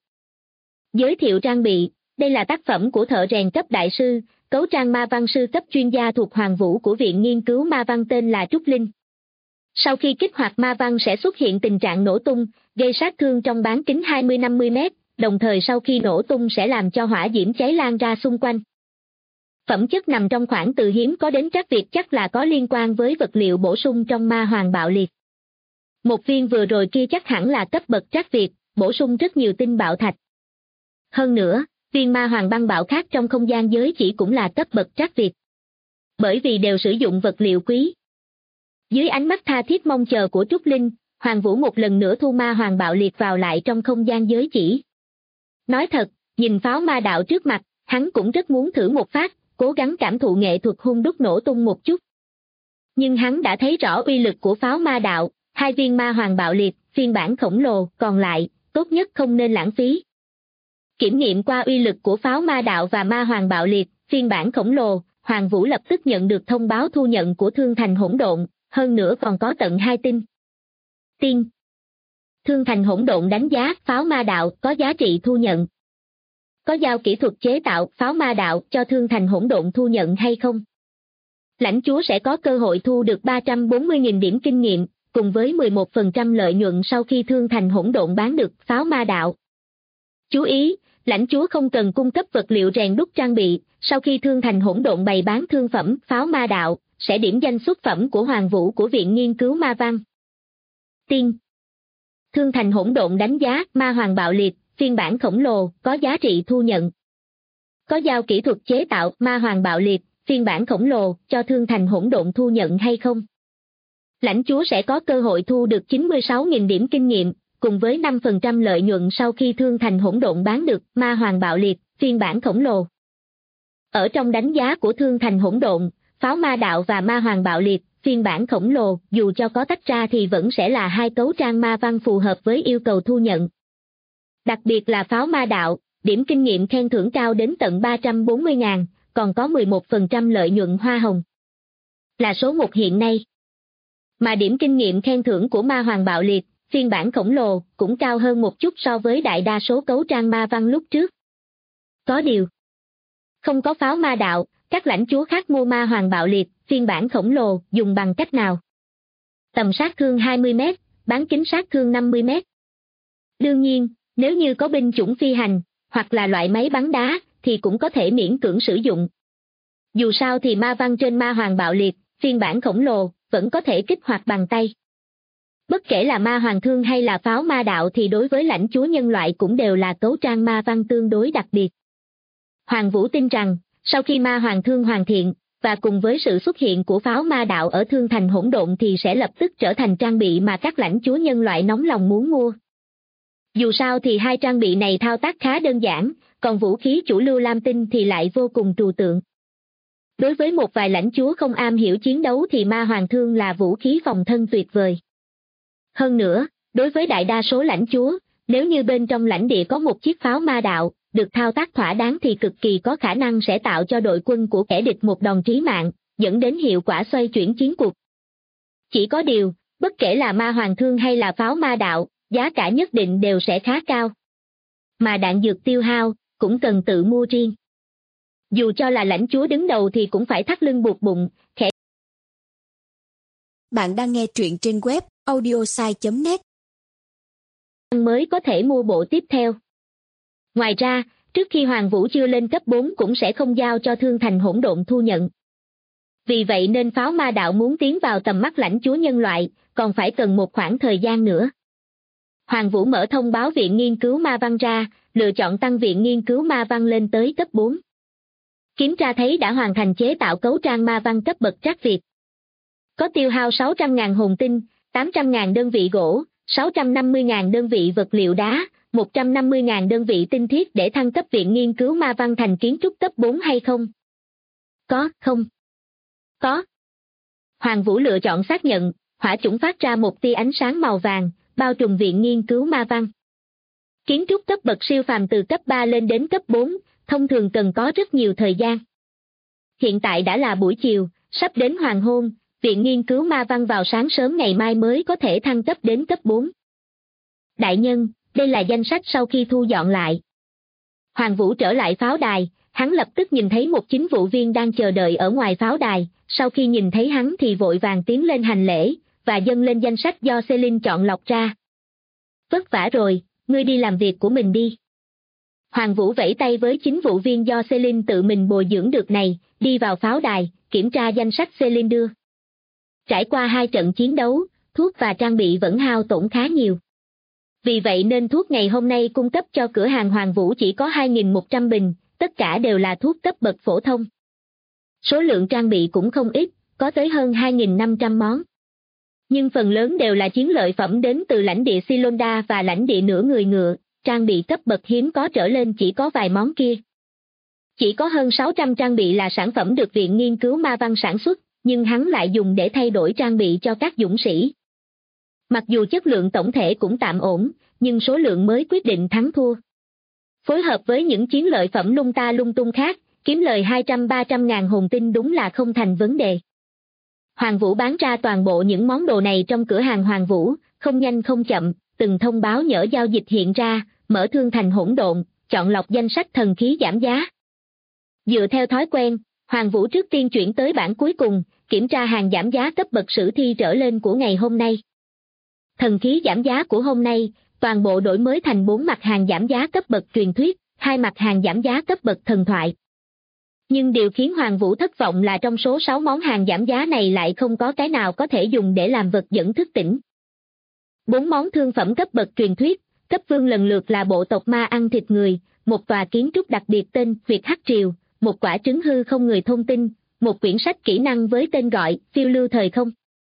Giới thiệu trang bị, đây là tác phẩm của thợ rèn cấp đại sư, cấu trang ma văn sư cấp chuyên gia thuộc Hoàng Vũ của Viện Nghiên cứu Ma văn tên là Trúc Linh. Sau khi kích hoạt ma văn sẽ xuất hiện tình trạng nổ tung, gây sát thương trong bán kính 20-50 mét, đồng thời sau khi nổ tung sẽ làm cho hỏa diễm cháy lan ra xung quanh. Phẩm chất nằm trong khoảng từ hiếm có đến trắc Việt, chắc là có liên quan với vật liệu bổ sung trong ma hoàng bạo liệt. Một viên vừa rồi kia chắc hẳn là cấp bậc trắc Việt, bổ sung rất nhiều tinh bạo thạch. Hơn nữa, viên ma hoàng băng bạo khác trong không gian giới chỉ cũng là cấp bậc trắc Việt. Bởi vì đều sử dụng vật liệu quý. Dưới ánh mắt tha thiết mong chờ của Trúc Linh, Hoàng Vũ một lần nữa thu ma hoàng bạo liệt vào lại trong không gian giới chỉ. Nói thật, nhìn pháo ma đạo trước mặt, hắn cũng rất muốn thử một phát, cố gắng cảm thụ nghệ thuật hun đúc nổ tung một chút. Nhưng hắn đã thấy rõ uy lực của pháo ma đạo, 2 viên ma hoàng bạo liệt, phiên bản khổng lồ, còn lại, tốt nhất không nên lãng phí. Kiểm nghiệm qua uy lực của pháo ma đạo và ma hoàng bạo liệt, phiên bản khổng lồ, Hoàng Vũ lập tức nhận được thông báo thu nhận của Thương Thành Hỗn Độn, hơn nữa còn có tận 2 tin. Tin. Thương Thành Hỗn Độn đánh giá pháo ma đạo có giá trị thu nhận. Có giao kỹ thuật chế tạo pháo ma đạo cho Thương Thành Hỗn Độn thu nhận hay không? Lãnh chúa sẽ có cơ hội thu được 340.000 điểm kinh nghiệm, cùng với 11% lợi nhuận sau khi Thương Thành Hỗn Độn bán được pháo ma đạo. Chú ý, lãnh chúa không cần cung cấp vật liệu rèn đúc trang bị, sau khi Thương Thành Hỗn Độn bày bán thương phẩm pháo ma đạo, sẽ điểm danh xuất phẩm của Hoàng Vũ của Viện Nghiên cứu Ma văn. Tiên. Thương Thành Hỗn Độn đánh giá ma hoàng bạo liệt, phiên bản khổng lồ, có giá trị thu nhận. Có giao kỹ thuật chế tạo ma hoàng bạo liệt, phiên bản khổng lồ, cho Thương Thành Hỗn Độn thu nhận hay không? Lãnh chúa sẽ có cơ hội thu được 96.000 điểm kinh nghiệm, cùng với 5% lợi nhuận sau khi Thương Thành Hỗn Độn bán được ma hoàng bạo liệt, phiên bản khổng lồ. Ở trong đánh giá của Thương Thành Hỗn Độn, pháo ma đạo và ma hoàng bạo liệt, phiên bản khổng lồ, dù cho có tách ra thì vẫn sẽ là hai cấu trang ma văn phù hợp với yêu cầu thu nhận. Đặc biệt là pháo ma đạo, điểm kinh nghiệm khen thưởng cao đến tận 340.000, còn có 11% lợi nhuận hoa hồng. Là số 1 hiện nay. Mà điểm kinh nghiệm khen thưởng của ma hoàng bạo liệt, phiên bản khổng lồ, cũng cao hơn một chút so với đại đa số cấu trang ma văn lúc trước. Có điều, không có pháo ma đạo, các lãnh chúa khác mua ma hoàng bạo liệt, phiên bản khổng lồ, dùng bằng cách nào? Tầm sát thương 20m, bán kính sát thương 50m. Đương nhiên, nếu như có binh chủng phi hành, hoặc là loại máy bắn đá, thì cũng có thể miễn cưỡng sử dụng. Dù sao thì ma văn trên ma hoàng bạo liệt, phiên bản khổng lồ, vẫn có thể kích hoạt bằng tay. Bất kể là ma hoàng thương hay là pháo ma đạo thì đối với lãnh chúa nhân loại cũng đều là cấu trang ma văn tương đối đặc biệt. Hoàng Vũ tin rằng, sau khi ma hoàng thương hoàn thiện, và cùng với sự xuất hiện của pháo ma đạo ở Thương Thành Hỗn Độn thì sẽ lập tức trở thành trang bị mà các lãnh chúa nhân loại nóng lòng muốn mua. Dù sao thì hai trang bị này thao tác khá đơn giản, còn vũ khí chủ lưu lam tinh thì lại vô cùng trừu tượng. Đối với một vài lãnh chúa không am hiểu chiến đấu thì ma hoàng thương là vũ khí phòng thân tuyệt vời. Hơn nữa, đối với đại đa số lãnh chúa, nếu như bên trong lãnh địa có một chiếc pháo ma đạo, được thao tác thỏa đáng thì cực kỳ có khả năng sẽ tạo cho đội quân của kẻ địch một đòn chí mạng, dẫn đến hiệu quả xoay chuyển chiến cuộc. Chỉ có điều, bất kể là ma hoàng thương hay là pháo ma đạo, giá cả nhất định đều sẽ khá cao. Mà đạn dược tiêu hao, cũng cần tự mua riêng. Dù cho là lãnh chúa đứng đầu thì cũng phải thắt lưng buộc bụng, khẽ. Bạn đang nghe truyện trên web audiosai.net. Mới có thể mua bộ tiếp theo. Ngoài ra, trước khi Hoàng Vũ chưa lên cấp 4 cũng sẽ không giao cho Thương Thành Hỗn Độn thu nhận. Vì vậy nên pháo ma đạo muốn tiến vào tầm mắt lãnh chúa nhân loại, còn phải cần một khoảng thời gian nữa. Hoàng Vũ mở thông báo viện nghiên cứu ma văn ra, lựa chọn tăng viện nghiên cứu ma văn lên tới cấp 4. Kiểm tra thấy đã hoàn thành chế tạo cấu trang ma văn cấp bậc trắc Việt. Có tiêu hao 600.000 hồn tinh, 800.000 đơn vị gỗ, 650.000 đơn vị vật liệu đá, 150.000 đơn vị tinh thiết để thăng cấp viện nghiên cứu ma văn thành kiến trúc cấp 4 hay không? Có, không? Có. Hoàng Vũ lựa chọn xác nhận, hỏa chủng phát ra một tia ánh sáng màu vàng, bao trùm viện nghiên cứu ma văn. Kiến trúc cấp bậc siêu phàm từ cấp 3 lên đến cấp 4, thông thường cần có rất nhiều thời gian. Hiện tại đã là buổi chiều, sắp đến hoàng hôn, viện nghiên cứu ma văn vào sáng sớm ngày mai mới có thể thăng cấp đến cấp 4. Đại nhân, đây là danh sách sau khi thu dọn lại. Hoàng Vũ trở lại pháo đài, hắn lập tức nhìn thấy một chính vụ viên đang chờ đợi ở ngoài pháo đài, sau khi nhìn thấy hắn thì vội vàng tiến lên hành lễ, và dâng lên danh sách do Celine chọn lọc ra. Vất vả rồi, ngươi đi làm việc của mình đi. Hoàng Vũ vẫy tay với chính vụ viên do Celine tự mình bồi dưỡng được này, đi vào pháo đài, kiểm tra danh sách Celine đưa. Trải qua 2 trận chiến đấu, thuốc và trang bị vẫn hao tổn khá nhiều. Vì vậy nên thuốc ngày hôm nay cung cấp cho cửa hàng Hoàng Vũ chỉ có 2.100 bình, tất cả đều là thuốc cấp bậc phổ thông. Số lượng trang bị cũng không ít, có tới hơn 2.500 món. Nhưng phần lớn đều là chiến lợi phẩm đến từ lãnh địa Silonda và lãnh địa nửa người ngựa, trang bị cấp bậc hiếm có trở lên chỉ có vài món kia. Chỉ có hơn 600 trang bị là sản phẩm được Viện Nghiên cứu Ma Văn sản xuất, nhưng hắn lại dùng để thay đổi trang bị cho các dũng sĩ. Mặc dù chất lượng tổng thể cũng tạm ổn, nhưng số lượng mới quyết định thắng thua. Phối hợp với những chiến lợi phẩm lung ta lung tung khác, kiếm lời 200-300 ngàn hồn tinh đúng là không thành vấn đề. Hoàng Vũ bán ra toàn bộ những món đồ này trong cửa hàng Hoàng Vũ, không nhanh không chậm, từng thông báo nhỡ giao dịch hiện ra, mở Thương Thành Hỗn Độn, chọn lọc danh sách thần khí giảm giá. Dựa theo thói quen, Hoàng Vũ trước tiên chuyển tới bảng cuối cùng, kiểm tra hàng giảm giá cấp bậc sử thi trở lên của ngày hôm nay. Thần khí giảm giá của hôm nay, toàn bộ đổi mới thành 4 mặt hàng giảm giá cấp bậc truyền thuyết, 2 mặt hàng giảm giá cấp bậc thần thoại. Nhưng điều khiến Hoàng Vũ thất vọng là trong số 6 món hàng giảm giá này lại không có cái nào có thể dùng để làm vật dẫn thức tỉnh. 4 món thương phẩm cấp bậc truyền thuyết, cấp vương lần lượt là bộ tộc ma ăn thịt người, một tòa kiến trúc đặc biệt tên Huyệt Hắc Triều, một quả trứng hư không người thông tin, một quyển sách kỹ năng với tên gọi Phiêu lưu thời không.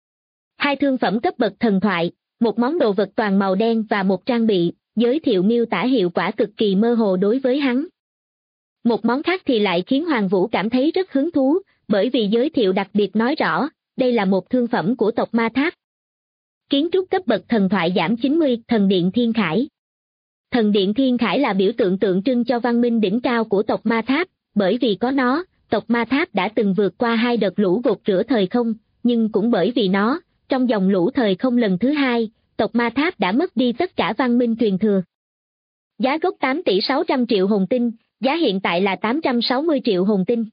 2 thương phẩm cấp bậc thần thoại, một món đồ vật toàn màu đen và một trang bị, giới thiệu miêu tả hiệu quả cực kỳ mơ hồ đối với hắn. Một món khác thì lại khiến Hoàng Vũ cảm thấy rất hứng thú, bởi vì giới thiệu đặc biệt nói rõ, đây là một thương phẩm của tộc Ma Tháp. Kiến trúc cấp bậc thần thoại giảm 90, Thần Điện Thiên Khải. Thần Điện Thiên Khải là biểu tượng tượng trưng cho văn minh đỉnh cao của tộc Ma Tháp, bởi vì có nó, tộc Ma Tháp đã từng vượt qua 2 đợt lũ gột rửa thời không, nhưng cũng bởi vì nó, trong dòng lũ thời không lần thứ 2, tộc Ma Tháp đã mất đi tất cả văn minh truyền thừa. Giá gốc 8 tỷ 600 triệu hồn tinh, giá hiện tại là 860 triệu hồn tinh.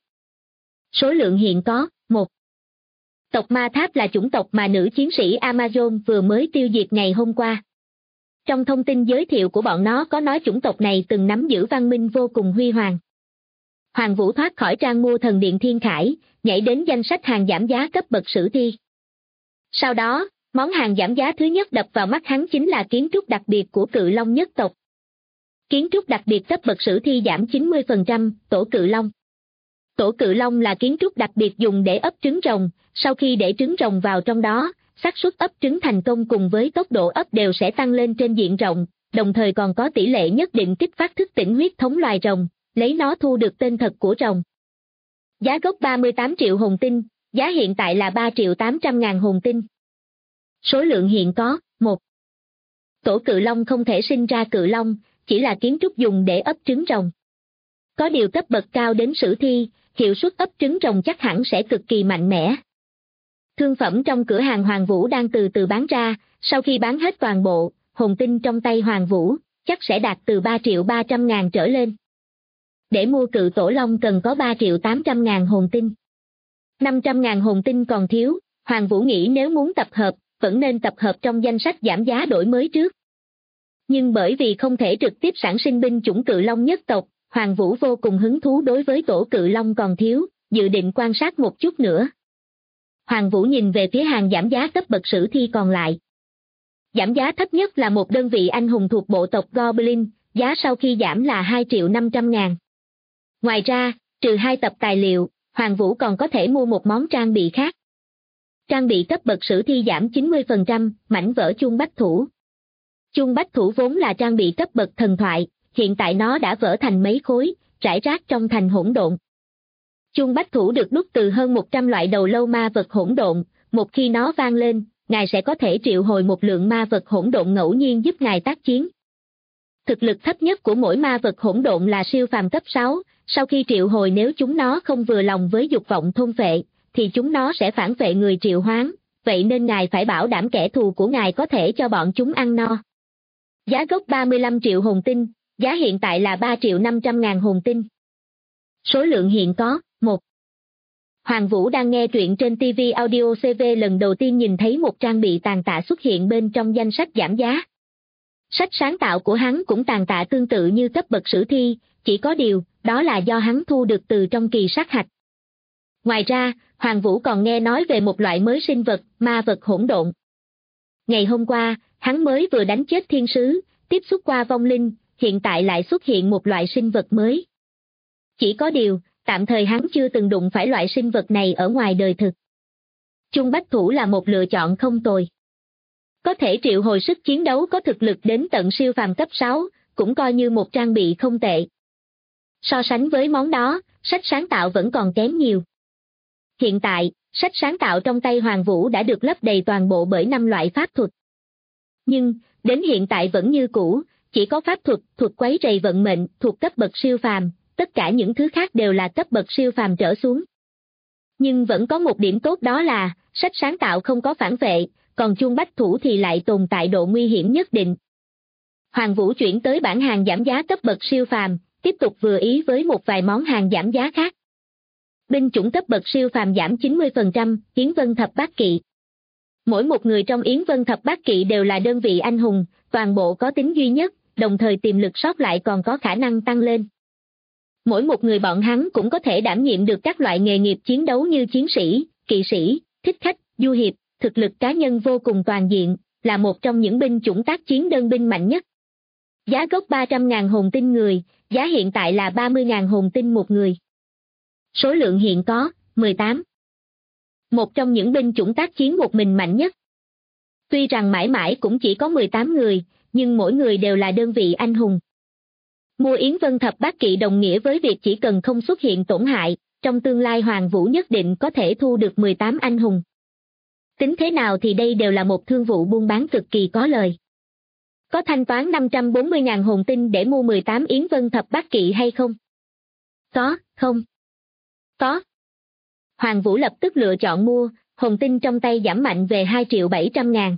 Số lượng hiện có, 1. Tộc Ma Tháp là chủng tộc mà nữ chiến sĩ Amazon vừa mới tiêu diệt ngày hôm qua. Trong thông tin giới thiệu của bọn nó có nói chủng tộc này từng nắm giữ văn minh vô cùng huy hoàng. Hoàng Vũ thoát khỏi trang mua Thần Điện Thiên Khải, nhảy đến danh sách hàng giảm giá cấp bậc sử thi. Sau đó, món hàng giảm giá thứ nhất đập vào mắt hắn chính là kiến trúc đặc biệt của Cự Long nhất tộc. Kiến trúc đặc biệt cấp bậc sử thi giảm 90%, Tổ Cự Long. Tổ Cự Long là kiến trúc đặc biệt dùng để ấp trứng rồng, sau khi để trứng rồng vào trong đó, xác suất ấp trứng thành công cùng với tốc độ ấp đều sẽ tăng lên trên diện rộng, đồng thời còn có tỷ lệ nhất định kích phát thức tỉnh huyết thống loài rồng, lấy nó thu được tên thật của rồng. Giá gốc 38 triệu hồn tinh, giá hiện tại là 3 triệu 800 ngàn hồn tinh. Số lượng hiện có, 1. Tổ Cự Long không thể sinh ra Cự Long, chỉ là kiến trúc dùng để ấp trứng rồng. Có điều cấp bậc cao đến sử thi, hiệu suất ấp trứng rồng chắc hẳn sẽ cực kỳ mạnh mẽ. Thương phẩm trong cửa hàng Hoàng Vũ đang từ từ bán ra, sau khi bán hết toàn bộ, hồn tinh trong tay Hoàng Vũ, chắc sẽ đạt từ 3 triệu 300 ngàn trở lên. Để mua Cự Tổ Long cần có 3 triệu 800 ngàn hồn tinh. 500 ngàn hồn tinh còn thiếu, Hoàng Vũ nghĩ nếu muốn tập hợp, vẫn nên tập hợp trong danh sách giảm giá đổi mới trước. Nhưng bởi vì không thể trực tiếp sản sinh binh chủng Cự Long nhất tộc, Hoàng Vũ vô cùng hứng thú đối với Tổ Cự Long còn thiếu, dự định quan sát một chút nữa. Hoàng Vũ nhìn về phía hàng giảm giá cấp bậc sử thi còn lại. Giảm giá thấp nhất là một đơn vị anh hùng thuộc bộ tộc Goblin, giá sau khi giảm là 2 triệu 500 ngàn. Ngoài ra, trừ 2 tập tài liệu, Hoàng Vũ còn có thể mua một món trang bị khác. Trang bị cấp bậc sử thi giảm 90%, mảnh vỡ chuông bách thủ. Chuông bách thủ vốn là trang bị cấp bậc thần thoại, hiện tại nó đã vỡ thành mấy khối, rải rác trong thành hỗn độn. Chuông bách thủ được đúc từ hơn 100 loại đầu lâu ma vật hỗn độn, một khi nó vang lên, ngài sẽ có thể triệu hồi một lượng ma vật hỗn độn ngẫu nhiên giúp ngài tác chiến. Thực lực thấp nhất của mỗi ma vật hỗn độn là siêu phàm cấp 6, sau khi triệu hồi nếu chúng nó không vừa lòng với dục vọng thôn phệ, thì chúng nó sẽ phản phệ người triệu hoán, vậy nên ngài phải bảo đảm kẻ thù của ngài có thể cho bọn chúng ăn no. Giá gốc 35 triệu hồn tinh, giá hiện tại là 3 triệu 500 ngàn hồn tinh. Số lượng hiện có, 1. Hoàng Vũ đang nghe truyện trên TV Audio CV lần đầu tiên nhìn thấy một trang bị tàn tạ xuất hiện bên trong danh sách giảm giá. Sách sáng tạo của hắn cũng tàn tạ tương tự như cấp bậc sử thi, chỉ có điều, đó là do hắn thu được từ trong kỳ sát hạch. Ngoài ra, Hoàng Vũ còn nghe nói về một loại mới sinh vật, ma vật hỗn độn. Ngày hôm qua, hắn mới vừa đánh chết thiên sứ, tiếp xúc qua vong linh, hiện tại lại xuất hiện một loại sinh vật mới. Chỉ có điều, tạm thời hắn chưa từng đụng phải loại sinh vật này ở ngoài đời thực. Chuông bách thủ là một lựa chọn không tồi. Có thể triệu hồi sức chiến đấu có thực lực đến tận siêu phàm cấp 6, cũng coi như một trang bị không tệ. So sánh với món đó, sách sáng tạo vẫn còn kém nhiều. Hiện tại, sách sáng tạo trong tay Hoàng Vũ đã được lấp đầy toàn bộ bởi 5 loại pháp thuật. Nhưng, đến hiện tại vẫn như cũ, chỉ có pháp thuật, thuật quấy rầy vận mệnh, thuộc cấp bậc siêu phàm, tất cả những thứ khác đều là cấp bậc siêu phàm trở xuống. Nhưng vẫn có một điểm tốt đó là, sách sáng tạo không có phản vệ, còn chuông bách thủ thì lại tồn tại độ nguy hiểm nhất định. Hoàng Vũ chuyển tới bảng hàng giảm giá cấp bậc siêu phàm, tiếp tục vừa ý với một vài món hàng giảm giá khác. Binh chủng cấp bậc siêu phàm giảm 90%, Yến Vân Thập Bát Kỵ. Mỗi một người trong Yến Vân Thập Bát Kỵ đều là đơn vị anh hùng, toàn bộ có tính duy nhất, đồng thời tiềm lực sót lại còn có khả năng tăng lên. Mỗi một người bọn hắn cũng có thể đảm nhiệm được các loại nghề nghiệp chiến đấu như chiến sĩ, kỵ sĩ, thích khách, du hiệp, thực lực cá nhân vô cùng toàn diện, là một trong những binh chủng tác chiến đơn binh mạnh nhất. Giá gốc 300.000 hồn tinh người, giá hiện tại là 30.000 hồn tinh một người. Số lượng hiện có, 18. Một trong những binh chủng tác chiến một mình mạnh nhất. Tuy rằng mãi mãi cũng chỉ có 18 người, nhưng mỗi người đều là đơn vị anh hùng. Mua Yến Vân Thập Bát Kỵ đồng nghĩa với việc chỉ cần không xuất hiện tổn hại, trong tương lai Hoàng Vũ nhất định có thể thu được 18 anh hùng. Tính thế nào thì đây đều là một thương vụ buôn bán cực kỳ có lời. Có thanh toán 540.000 hồn tinh để mua 18 Yến Vân Thập Bát Kỵ hay không? Có, không? Có. Hoàng Vũ lập tức lựa chọn mua, hồn tinh trong tay giảm mạnh về 2.700.000.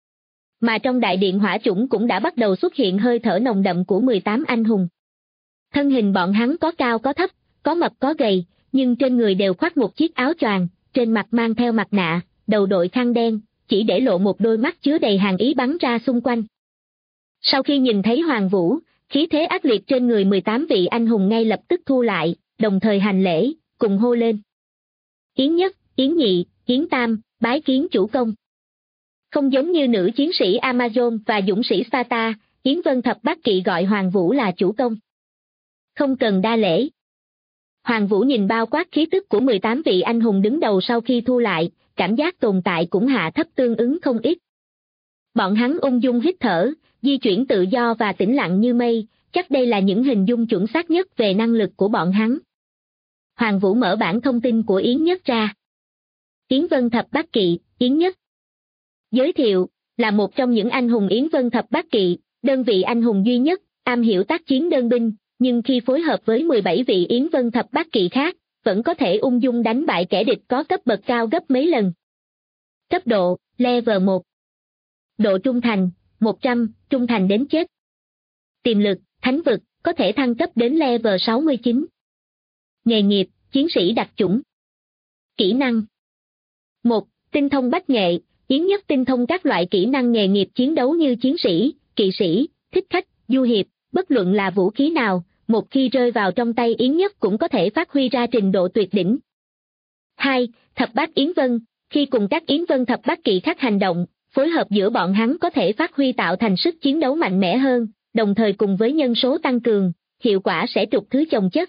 Mà trong đại điện hỏa chủng cũng đã bắt đầu xuất hiện hơi thở nồng đậm của 18 anh hùng. Thân hình bọn hắn có cao có thấp, có mập có gầy, nhưng trên người đều khoác một chiếc áo choàng, trên mặt mang theo mặt nạ, đầu đội khăn đen, chỉ để lộ một đôi mắt chứa đầy hàn ý bắn ra xung quanh. Sau khi nhìn thấy Hoàng Vũ, khí thế ác liệt trên người 18 vị anh hùng ngay lập tức thu lại, đồng thời hành lễ, cùng hô lên. Yến Nhất, Yến Nhị, Yến Tam, bái kiến chủ công. Không giống như nữ chiến sĩ Amazon và dũng sĩ Sparta, Yến Vân Thập Bát Kỵ gọi Hoàng Vũ là chủ công. Không cần đa lễ. Hoàng Vũ nhìn bao quát khí tức của 18 vị anh hùng đứng đầu sau khi thu lại, cảm giác tồn tại cũng hạ thấp tương ứng không ít. Bọn hắn ung dung hít thở, di chuyển tự do và tĩnh lặng như mây, chắc đây là những hình dung chuẩn xác nhất về năng lực của bọn hắn. Hoàng Vũ mở bản thông tin của Yến Nhất ra. Yến Vân Thập Bát Kỵ, Yến Nhất. Giới thiệu, là một trong những anh hùng Yến Vân Thập Bát Kỵ, đơn vị anh hùng duy nhất, am hiểu tác chiến đơn binh, nhưng khi phối hợp với 17 vị Yến Vân Thập Bát Kỵ khác, vẫn có thể ung dung đánh bại kẻ địch có cấp bậc cao gấp mấy lần. Cấp độ, Level 1. Độ trung thành, 100, trung thành đến chết. Tiềm lực, thánh vực, có thể thăng cấp đến Level 69. Nghề nghiệp, chiến sĩ đặc chủng. Kỹ năng 1. Tinh thông bách nghệ, Yến Nhất tinh thông các loại kỹ năng nghề nghiệp chiến đấu như chiến sĩ, kỵ sĩ, thích khách, du hiệp, bất luận là vũ khí nào, một khi rơi vào trong tay Yến Nhất cũng có thể phát huy ra trình độ tuyệt đỉnh. 2. Thập Bát Yến Vân, khi cùng các Yến Vân Thập Bát Kỵ khác hành động, phối hợp giữa bọn hắn có thể phát huy tạo thành sức chiến đấu mạnh mẽ hơn, đồng thời cùng với nhân số tăng cường, hiệu quả sẽ trục thứ chồng chất.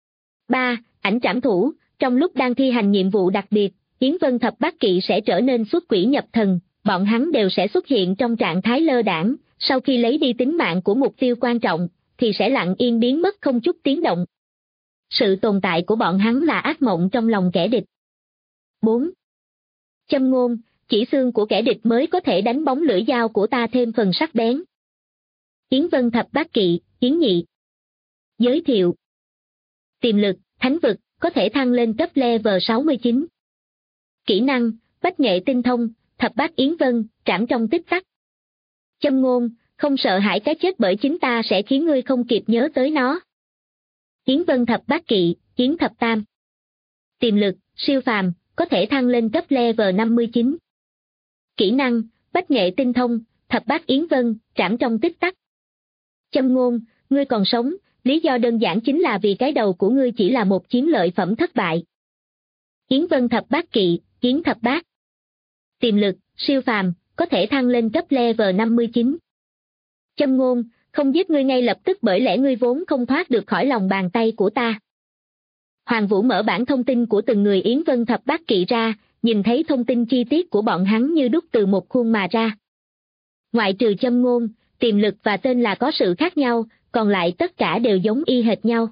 3. Ảnh trảm thủ, trong lúc đang thi hành nhiệm vụ đặc biệt, Yến Vân Thập Bát Kỵ sẽ trở nên xuất quỷ nhập thần, bọn hắn đều sẽ xuất hiện trong trạng thái lơ đãng, sau khi lấy đi tính mạng của mục tiêu quan trọng, thì sẽ lặng yên biến mất không chút tiếng động. Sự tồn tại của bọn hắn là ác mộng trong lòng kẻ địch. 4. Châm ngôn, chỉ xương của kẻ địch mới có thể đánh bóng lưỡi dao của ta thêm phần sắc bén. Yến Vân Thập Bát Kỵ, Yến Nhị. Giới thiệu. Tiềm lực, thánh vực, có thể thăng lên cấp level 69. Kỹ năng, bách nghệ tinh thông, Thập Bát Yến Vân, trảm trong tích tắc. Châm ngôn, không sợ hãi cái chết bởi chính ta sẽ khiến ngươi không kịp nhớ tới nó. Yến Vân Thập Bát Kỵ, Yến Thập Tam. Tiềm lực, siêu phàm, có thể thăng lên cấp level 59. Kỹ năng, bách nghệ tinh thông, Thập Bát Yến Vân, trảm trong tích tắc. Châm ngôn, ngươi còn sống, lý do đơn giản chính là vì cái đầu của ngươi chỉ là một chiến lợi phẩm thất bại. Yến Vân Thập Bát Kỵ, Yến Thập Bát. Tiềm lực, siêu phàm, có thể thăng lên cấp level 59. Châm ngôn, không giết ngươi ngay lập tức bởi lẽ ngươi vốn không thoát được khỏi lòng bàn tay của ta. Hoàng Vũ mở bản thông tin của từng người Yến Vân Thập Bát Kỵ ra, nhìn thấy thông tin chi tiết của bọn hắn như đúc từ một khuôn mà ra. Ngoại trừ châm ngôn, tiềm lực và tên là có sự khác nhau, còn lại tất cả đều giống y hệt nhau.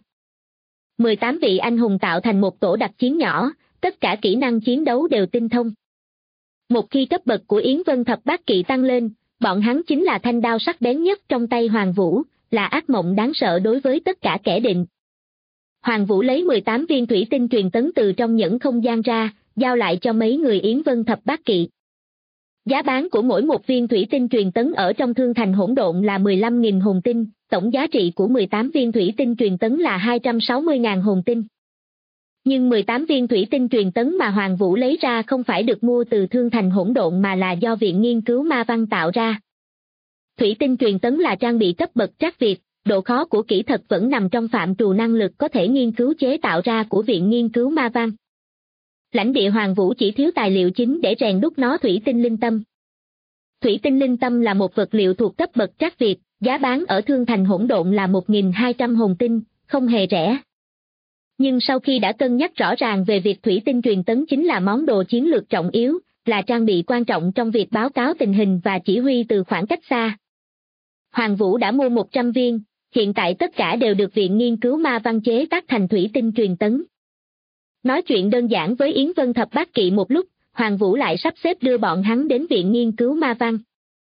18 vị anh hùng tạo thành một tổ đặc chiến nhỏ, tất cả kỹ năng chiến đấu đều tinh thông. Một khi cấp bậc của Yến Vân Thập Bát Kỵ tăng lên, bọn hắn chính là thanh đao sắc bén nhất trong tay Hoàng Vũ, là ác mộng đáng sợ đối với tất cả kẻ địch. Hoàng Vũ lấy 18 viên thủy tinh truyền tấn từ trong nhẫn không gian ra, giao lại cho mấy người Yến Vân Thập Bát Kỵ. Giá bán của mỗi một viên thủy tinh truyền tấn ở trong thương thành hỗn độn là 15.000 hồn tinh, tổng giá trị của 18 viên thủy tinh truyền tấn là 260.000 hồn tinh. Nhưng 18 viên thủy tinh truyền tấn mà Hoàng Vũ lấy ra không phải được mua từ thương thành hỗn độn mà là do Viện Nghiên cứu Ma Văn tạo ra. Thủy tinh truyền tấn là trang bị cấp bậc trắc việt, độ khó của kỹ thuật vẫn nằm trong phạm trù năng lực có thể nghiên cứu chế tạo ra của Viện Nghiên cứu Ma Văn. Lãnh địa Hoàng Vũ chỉ thiếu tài liệu chính để rèn đúc nó thủy tinh linh tâm. Thủy tinh linh tâm là một vật liệu thuộc cấp bậc trắc việt, giá bán ở thương thành hỗn độn là 1.200 hồn tinh, không hề rẻ. Nhưng sau khi đã cân nhắc rõ ràng về việc thủy tinh truyền tấn chính là món đồ chiến lược trọng yếu, là trang bị quan trọng trong việc báo cáo tình hình và chỉ huy từ khoảng cách xa. Hoàng Vũ đã mua 100 viên, hiện tại tất cả đều được Viện Nghiên cứu Ma Văn chế tác thành thủy tinh truyền tấn. Nói chuyện đơn giản với Yến Vân Thập Bát Kỵ một lúc, Hoàng Vũ lại sắp xếp đưa bọn hắn đến viện nghiên cứu ma văn.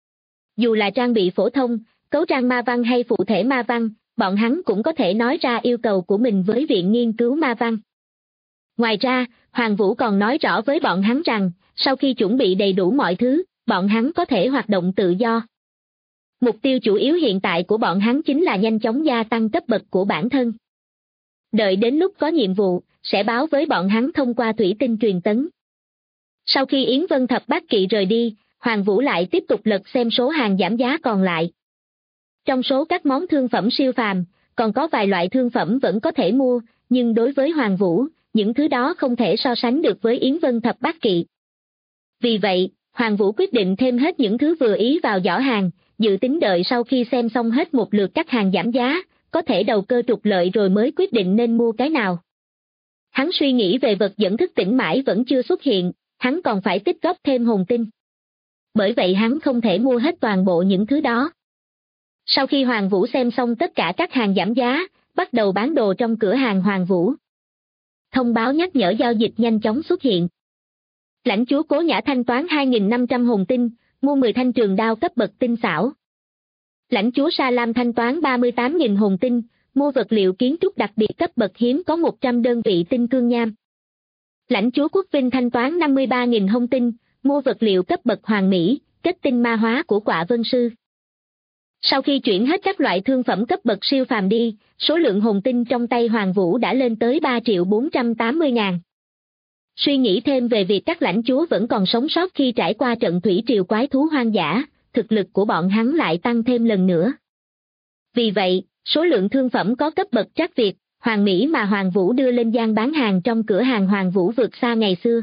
Dù là trang bị phổ thông, cấu trang ma văn hay phụ thể ma văn, bọn hắn cũng có thể nói ra yêu cầu của mình với viện nghiên cứu ma văn. Ngoài ra, Hoàng Vũ còn nói rõ với bọn hắn rằng, sau khi chuẩn bị đầy đủ mọi thứ, bọn hắn có thể hoạt động tự do. Mục tiêu chủ yếu hiện tại của bọn hắn chính là nhanh chóng gia tăng cấp bậc của bản thân. Đợi đến lúc có nhiệm vụ, sẽ báo với bọn hắn thông qua thủy tinh truyền tấn. Sau khi Yến Vân Thập Bát Kỵ rời đi, Hoàng Vũ lại tiếp tục lật xem số hàng giảm giá còn lại. Trong số các món thương phẩm siêu phàm, còn có vài loại thương phẩm vẫn có thể mua, nhưng đối với Hoàng Vũ, những thứ đó không thể so sánh được với Yến Vân Thập Bát Kỵ. Vì vậy, Hoàng Vũ quyết định thêm hết những thứ vừa ý vào giỏ hàng, dự tính đợi sau khi xem xong hết một lượt các hàng giảm giá, có thể đầu cơ trục lợi rồi mới quyết định nên mua cái nào. Hắn suy nghĩ về vật dẫn thức tỉnh mãi vẫn chưa xuất hiện, hắn còn phải tích góp thêm hồn tinh. Bởi vậy hắn không thể mua hết toàn bộ những thứ đó. Sau khi Hoàng Vũ xem xong tất cả các hàng giảm giá, bắt đầu bán đồ trong cửa hàng Hoàng Vũ. Thông báo nhắc nhở giao dịch nhanh chóng xuất hiện. Lãnh chúa Cố Nhã thanh toán 2.500 hồn tinh, mua 10 thanh trường đao cấp bậc tinh xảo. Lãnh chúa Sa Lam thanh toán 38.000 hồn tinh, mua vật liệu kiến trúc đặc biệt cấp bậc hiếm có 100 đơn vị tinh cương nham. Lãnh chúa Quốc Vinh thanh toán 53.000 hồn tinh, mua vật liệu cấp bậc hoàng mỹ, kết tinh ma hóa của Quạ Vân Sư. Sau khi chuyển hết các loại thương phẩm cấp bậc siêu phàm đi, số lượng hồn tinh trong tay Hoàng Vũ đã lên tới 3.480.000. Suy nghĩ thêm về việc các lãnh chúa vẫn còn sống sót khi trải qua trận thủy triều quái thú hoang dã, thực lực của bọn hắn lại tăng thêm lần nữa. Vì vậy, số lượng thương phẩm có cấp bậc trắc Việt, hoàng mỹ mà Hoàng Vũ đưa lên gian bán hàng trong cửa hàng Hoàng Vũ vượt xa ngày xưa.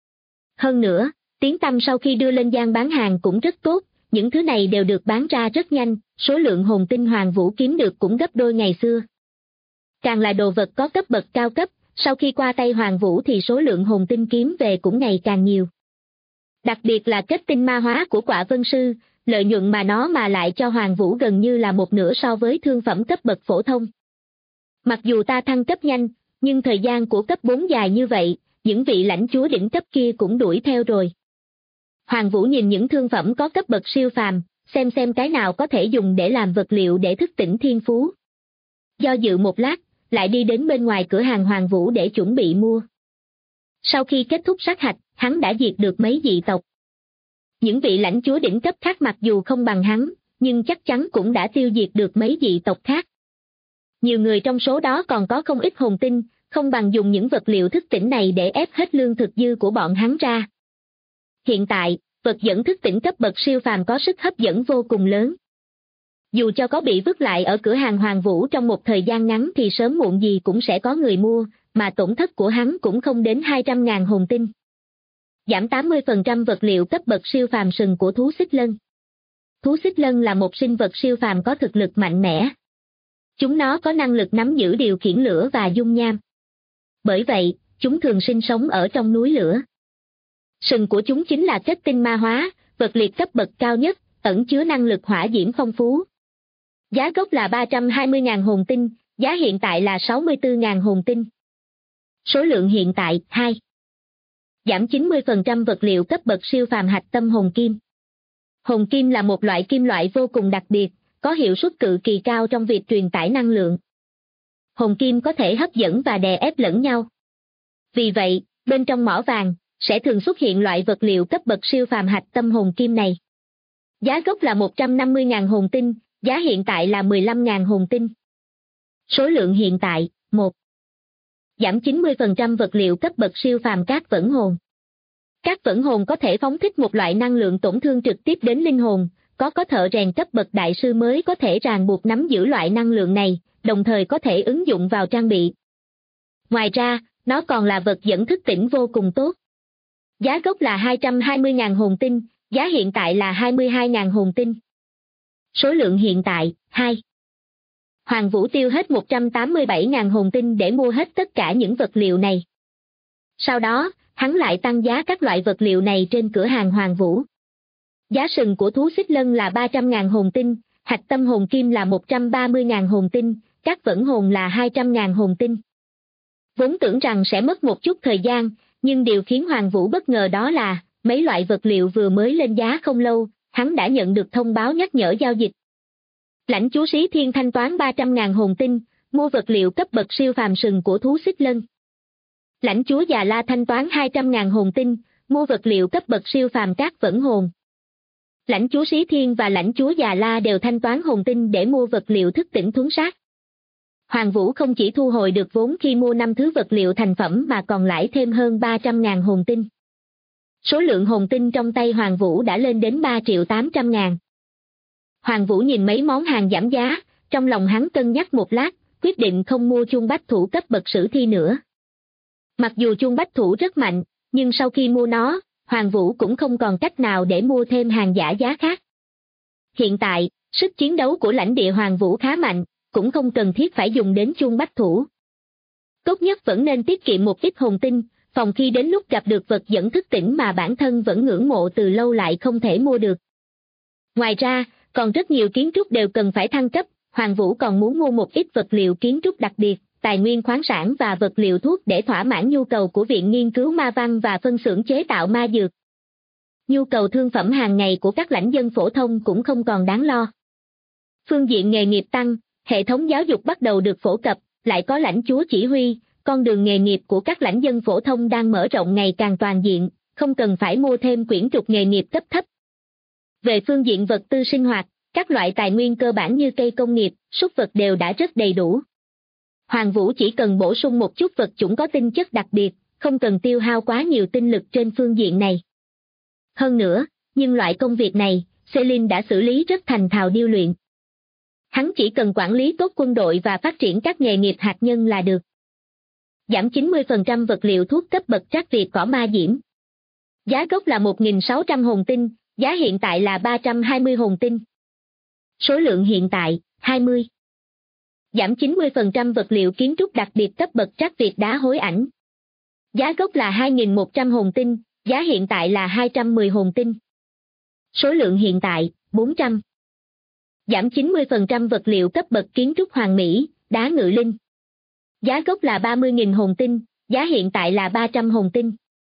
Hơn nữa, tiếng tăm sau khi đưa lên gian bán hàng cũng rất tốt, những thứ này đều được bán ra rất nhanh, số lượng hồn tinh Hoàng Vũ kiếm được cũng gấp đôi ngày xưa. Càng là đồ vật có cấp bậc cao cấp, sau khi qua tay Hoàng Vũ thì số lượng hồn tinh kiếm về cũng ngày càng nhiều. Đặc biệt là kết tinh ma hóa của Quạ Vân Sư, lợi nhuận mà nó mà lại cho Hoàng Vũ gần như là một nửa so với thương phẩm cấp bậc phổ thông. Mặc dù ta thăng cấp nhanh, nhưng thời gian của cấp 4 dài như vậy, những vị lãnh chúa đỉnh cấp kia cũng đuổi theo rồi. Hoàng Vũ nhìn những thương phẩm có cấp bậc siêu phàm, xem cái nào có thể dùng để làm vật liệu để thức tỉnh thiên phú. Do dự một lát, lại đi đến bên ngoài cửa hàng Hoàng Vũ để chuẩn bị mua. Sau khi kết thúc sát hạch, hắn đã diệt được mấy dị tộc. Những vị lãnh chúa đỉnh cấp khác mặc dù không bằng hắn, nhưng chắc chắn cũng đã tiêu diệt được mấy dị tộc khác. Nhiều người trong số đó còn có không ít hồn tinh, không bằng dùng những vật liệu thức tỉnh này để ép hết lương thực dư của bọn hắn ra. Hiện tại, vật dẫn thức tỉnh cấp bậc siêu phàm có sức hấp dẫn vô cùng lớn. Dù cho có bị vứt lại ở cửa hàng Hoàng Vũ trong một thời gian ngắn thì sớm muộn gì cũng sẽ có người mua, mà tổn thất của hắn cũng không đến 200.000 hồn tinh. Giảm 80% vật liệu cấp bậc siêu phàm sừng của thú xích lân. Thú xích lân là một sinh vật siêu phàm có thực lực mạnh mẽ. Chúng nó có năng lực nắm giữ điều khiển lửa và dung nham. Bởi vậy, chúng thường sinh sống ở trong núi lửa. Sừng của chúng chính là kết tinh ma hóa, vật liệt cấp bậc cao nhất, ẩn chứa năng lực hỏa diễm phong phú. Giá gốc là 320.000 hồn tinh, giá hiện tại là 64.000 hồn tinh. Số lượng hiện tại, 2. Giảm 90% vật liệu cấp bậc siêu phàm hạch tâm hồn kim. Hồn kim là một loại kim loại vô cùng đặc biệt, có hiệu suất cực kỳ cao trong việc truyền tải năng lượng. Hồn kim có thể hấp dẫn và đè ép lẫn nhau. Vì vậy, bên trong mỏ vàng, sẽ thường xuất hiện loại vật liệu cấp bậc siêu phàm hạch tâm hồn kim này. Giá gốc là 150.000 hồn tinh, giá hiện tại là 15.000 hồn tinh. Số lượng hiện tại, 1. Giảm 90% vật liệu cấp bậc siêu phàm cát vẫn hồn. Cát vẫn hồn có thể phóng thích một loại năng lượng tổn thương trực tiếp đến linh hồn, có thợ rèn cấp bậc đại sư mới có thể ràng buộc nắm giữ loại năng lượng này, đồng thời có thể ứng dụng vào trang bị. Ngoài ra, nó còn là vật dẫn thức tỉnh vô cùng tốt. Giá gốc là 220.000 hồn tinh, giá hiện tại là 22.000 hồn tinh. Số lượng hiện tại, 2. Hoàng Vũ tiêu hết 187.000 hồn tinh để mua hết tất cả những vật liệu này. Sau đó, hắn lại tăng giá các loại vật liệu này trên cửa hàng Hoàng Vũ. Giá sừng của thú xích lân là 300.000 hồn tinh, hạch tâm hồn kim là 130.000 hồn tinh, các vẫn hồn là 200.000 hồn tinh. Vốn tưởng rằng sẽ mất một chút thời gian, nhưng điều khiến Hoàng Vũ bất ngờ đó là, mấy loại vật liệu vừa mới lên giá không lâu, hắn đã nhận được thông báo nhắc nhở giao dịch. Lãnh chúa Sĩ Thiên thanh toán 300.000 hồn tinh, mua vật liệu cấp bậc siêu phàm sừng của thú xích lân. Lãnh chúa Già La thanh toán 200.000 hồn tinh, mua vật liệu cấp bậc siêu phàm cát vẫn hồn. Lãnh chúa Sĩ Thiên và lãnh chúa Già La đều thanh toán hồn tinh để mua vật liệu thức tỉnh thuấn sát. Hoàng Vũ không chỉ thu hồi được vốn khi mua 5 thứ vật liệu thành phẩm mà còn lãi thêm hơn 300.000 hồn tinh. Số lượng hồn tinh trong tay Hoàng Vũ đã lên đến 3.800.000. Hoàng Vũ nhìn mấy món hàng giảm giá, trong lòng hắn cân nhắc một lát, quyết định không mua chuông bách thủ cấp bậc sử thi nữa. Mặc dù chuông bách thủ rất mạnh, nhưng sau khi mua nó, Hoàng Vũ cũng không còn cách nào để mua thêm hàng giả giá khác. Hiện tại, sức chiến đấu của lãnh địa Hoàng Vũ khá mạnh, cũng không cần thiết phải dùng đến chuông bách thủ. Tốt nhất vẫn nên tiết kiệm một ít hồn tinh, phòng khi đến lúc gặp được vật dẫn thức tỉnh mà bản thân vẫn ngưỡng mộ từ lâu lại không thể mua được. Ngoài ra, còn rất nhiều kiến trúc đều cần phải thăng cấp, Hoàng Vũ còn muốn mua một ít vật liệu kiến trúc đặc biệt, tài nguyên khoáng sản và vật liệu thuốc để thỏa mãn nhu cầu của Viện Nghiên cứu Ma Văn và phân xưởng chế tạo ma dược. Nhu cầu thương phẩm hàng ngày của các lãnh dân phổ thông cũng không còn đáng lo. Phương diện nghề nghiệp tăng, hệ thống giáo dục bắt đầu được phổ cập, lại có lãnh chúa chỉ huy, con đường nghề nghiệp của các lãnh dân phổ thông đang mở rộng ngày càng toàn diện, không cần phải mua thêm quyển trục nghề nghiệp cấp thấp. Về phương diện vật tư sinh hoạt, các loại tài nguyên cơ bản như cây công nghiệp, súc vật đều đã rất đầy đủ. Hoàng Vũ chỉ cần bổ sung một chút vật chủng có tinh chất đặc biệt, không cần tiêu hao quá nhiều tinh lực trên phương diện này. Hơn nữa, nhưng loại công việc này, Celine đã xử lý rất thành thạo điêu luyện. Hắn chỉ cần quản lý tốt quân đội và phát triển các nghề nghiệp hạt nhân là được. Giảm 90% vật liệu thuốc cấp bậc trắc Việt cỏ ma diễm. Giá gốc là 1.600 hồn tinh, giá hiện tại là 320 hồn tinh. Số lượng hiện tại, 20. Giảm 90% vật liệu kiến trúc đặc biệt cấp bậc trắc Việt đá hối ảnh. Giá gốc là 2.100 hồn tinh, giá hiện tại là 210 hồn tinh. Số lượng hiện tại, 400. Giảm 90% vật liệu cấp bậc kiến trúc hoàn mỹ, đá ngự linh. Giá gốc là 30.000 hồn tinh, giá hiện tại là 300 hồn tinh.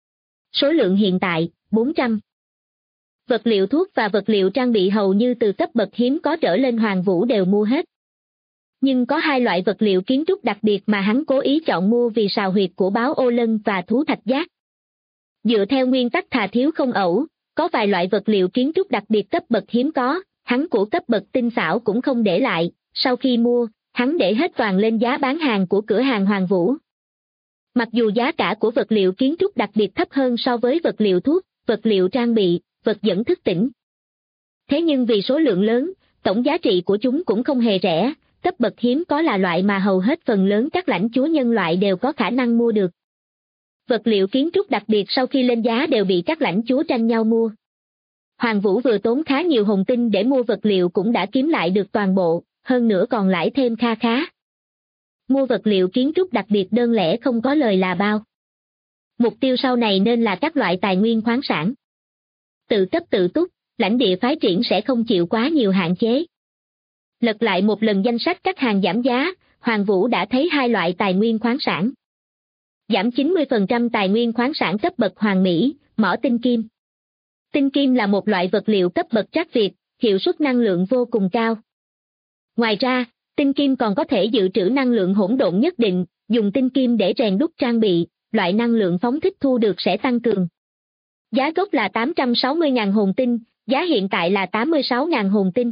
Số lượng hiện tại, 400. Vật liệu thuốc và vật liệu trang bị hầu như từ cấp bậc hiếm có trở lên Hoàng Vũ đều mua hết. Nhưng có hai loại vật liệu kiến trúc đặc biệt mà hắn cố ý chọn mua vì sào huyệt của báo ô lân và thú thạch giác. Dựa theo nguyên tắc thà thiếu không ẩu, có vài loại vật liệu kiến trúc đặc biệt cấp bậc hiếm có, hắn của cấp bậc tinh xảo cũng không để lại, sau khi mua, hắn để hết toàn lên giá bán hàng của cửa hàng Hoàng Vũ. Mặc dù giá cả của vật liệu kiến trúc đặc biệt thấp hơn so với vật liệu thuốc, vật liệu trang bị, vật dẫn thức tỉnh. Thế nhưng vì số lượng lớn, tổng giá trị của chúng cũng không hề rẻ, cấp bậc hiếm có là loại mà hầu hết phần lớn các lãnh chúa nhân loại đều có khả năng mua được. Vật liệu kiến trúc đặc biệt sau khi lên giá đều bị các lãnh chúa tranh nhau mua. Hoàng Vũ vừa tốn khá nhiều hồn tinh để mua vật liệu cũng đã kiếm lại được toàn bộ, hơn nữa còn lãi thêm kha khá. Mua vật liệu kiến trúc đặc biệt đơn lẻ không có lời là bao. Mục tiêu sau này nên là các loại tài nguyên khoáng sản. Tự cấp tự túc, lãnh địa phái triển sẽ không chịu quá nhiều hạn chế. Lật lại một lần danh sách các hàng giảm giá, Hoàng Vũ đã thấy hai loại tài nguyên khoáng sản. Giảm 90% tài nguyên khoáng sản cấp bậc hoàn mỹ, mỏ tinh kim. Tinh kim là một loại vật liệu cấp bậc trắc Việt, hiệu suất năng lượng vô cùng cao. Ngoài ra, tinh kim còn có thể dự trữ năng lượng hỗn độn nhất định, dùng tinh kim để rèn đúc trang bị, loại năng lượng phóng thích thu được sẽ tăng cường. Giá gốc là 860.000 hồn tinh, giá hiện tại là 86.000 hồn tinh.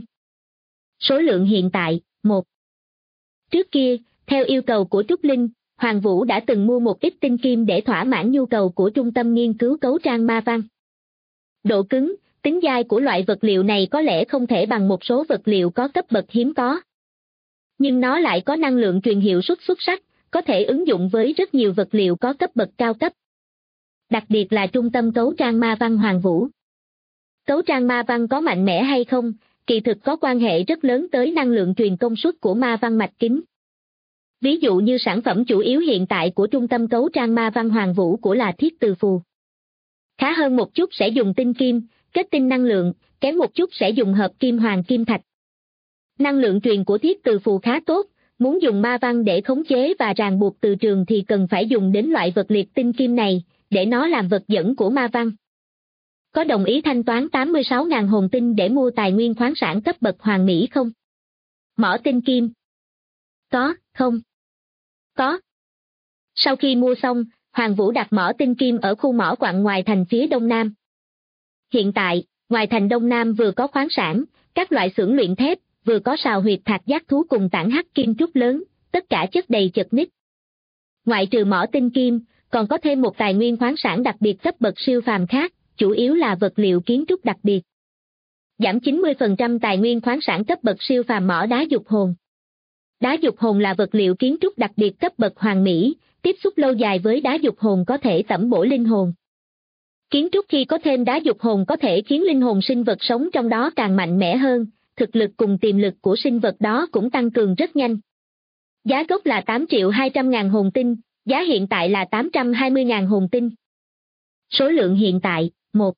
Số lượng hiện tại, 1. Trước kia, theo yêu cầu của Trúc Linh, Hoàng Vũ đã từng mua một ít tinh kim để thỏa mãn nhu cầu của trung tâm nghiên cứu cấu trang ma văn. Độ cứng, tính dai của loại vật liệu này có lẽ không thể bằng một số vật liệu có cấp bậc hiếm có. Nhưng nó lại có năng lượng truyền hiệu suất xuất sắc, có thể ứng dụng với rất nhiều vật liệu có cấp bậc cao cấp. Đặc biệt là trung tâm cấu trang ma văn Hoàng Vũ. Cấu trang ma văn có mạnh mẽ hay không, kỳ thực có quan hệ rất lớn tới năng lượng truyền công suất của ma văn mạch kính. Ví dụ như sản phẩm chủ yếu hiện tại của trung tâm cấu trang ma văn Hoàng Vũ của là thiết từ phù. Khá hơn một chút sẽ dùng tinh kim, kết tinh năng lượng, kém một chút sẽ dùng hợp kim hoàng kim thạch. Năng lượng truyền của thiết từ phù khá tốt, muốn dùng ma văn để khống chế và ràng buộc từ trường thì cần phải dùng đến loại vật liệt tinh kim này, để nó làm vật dẫn của ma văn. Có đồng ý thanh toán 86.000 hồn tinh để mua tài nguyên khoáng sản cấp bậc hoàn mỹ không? Mỏ tinh kim. Có, không? Có. Sau khi mua xong, Hoàng Vũ đặt mỏ tinh kim ở khu mỏ quặng ngoài thành phía đông nam. Hiện tại, ngoài thành đông nam vừa có khoáng sản, các loại xưởng luyện thép, vừa có sào huyệt thạch giác thú cùng tảng hắc kim trúc lớn, tất cả chất đầy chật ních. Ngoại trừ mỏ tinh kim, còn có thêm một tài nguyên khoáng sản đặc biệt cấp bậc siêu phàm khác, chủ yếu là vật liệu kiến trúc đặc biệt. Giảm 90% tài nguyên khoáng sản cấp bậc siêu phàm mỏ đá dục hồn. Đá dục hồn là vật liệu kiến trúc đặc biệt cấp bậc hoàn mỹ, tiếp xúc lâu dài với đá dục hồn có thể tẩm bổ linh hồn. Kiến trúc khi có thêm đá dục hồn có thể khiến linh hồn sinh vật sống trong đó càng mạnh mẽ hơn, thực lực cùng tiềm lực của sinh vật đó cũng tăng cường rất nhanh. Giá gốc là 8.200.000 hồn tinh, giá hiện tại là 820.000 hồn tinh. Số lượng hiện tại, 1.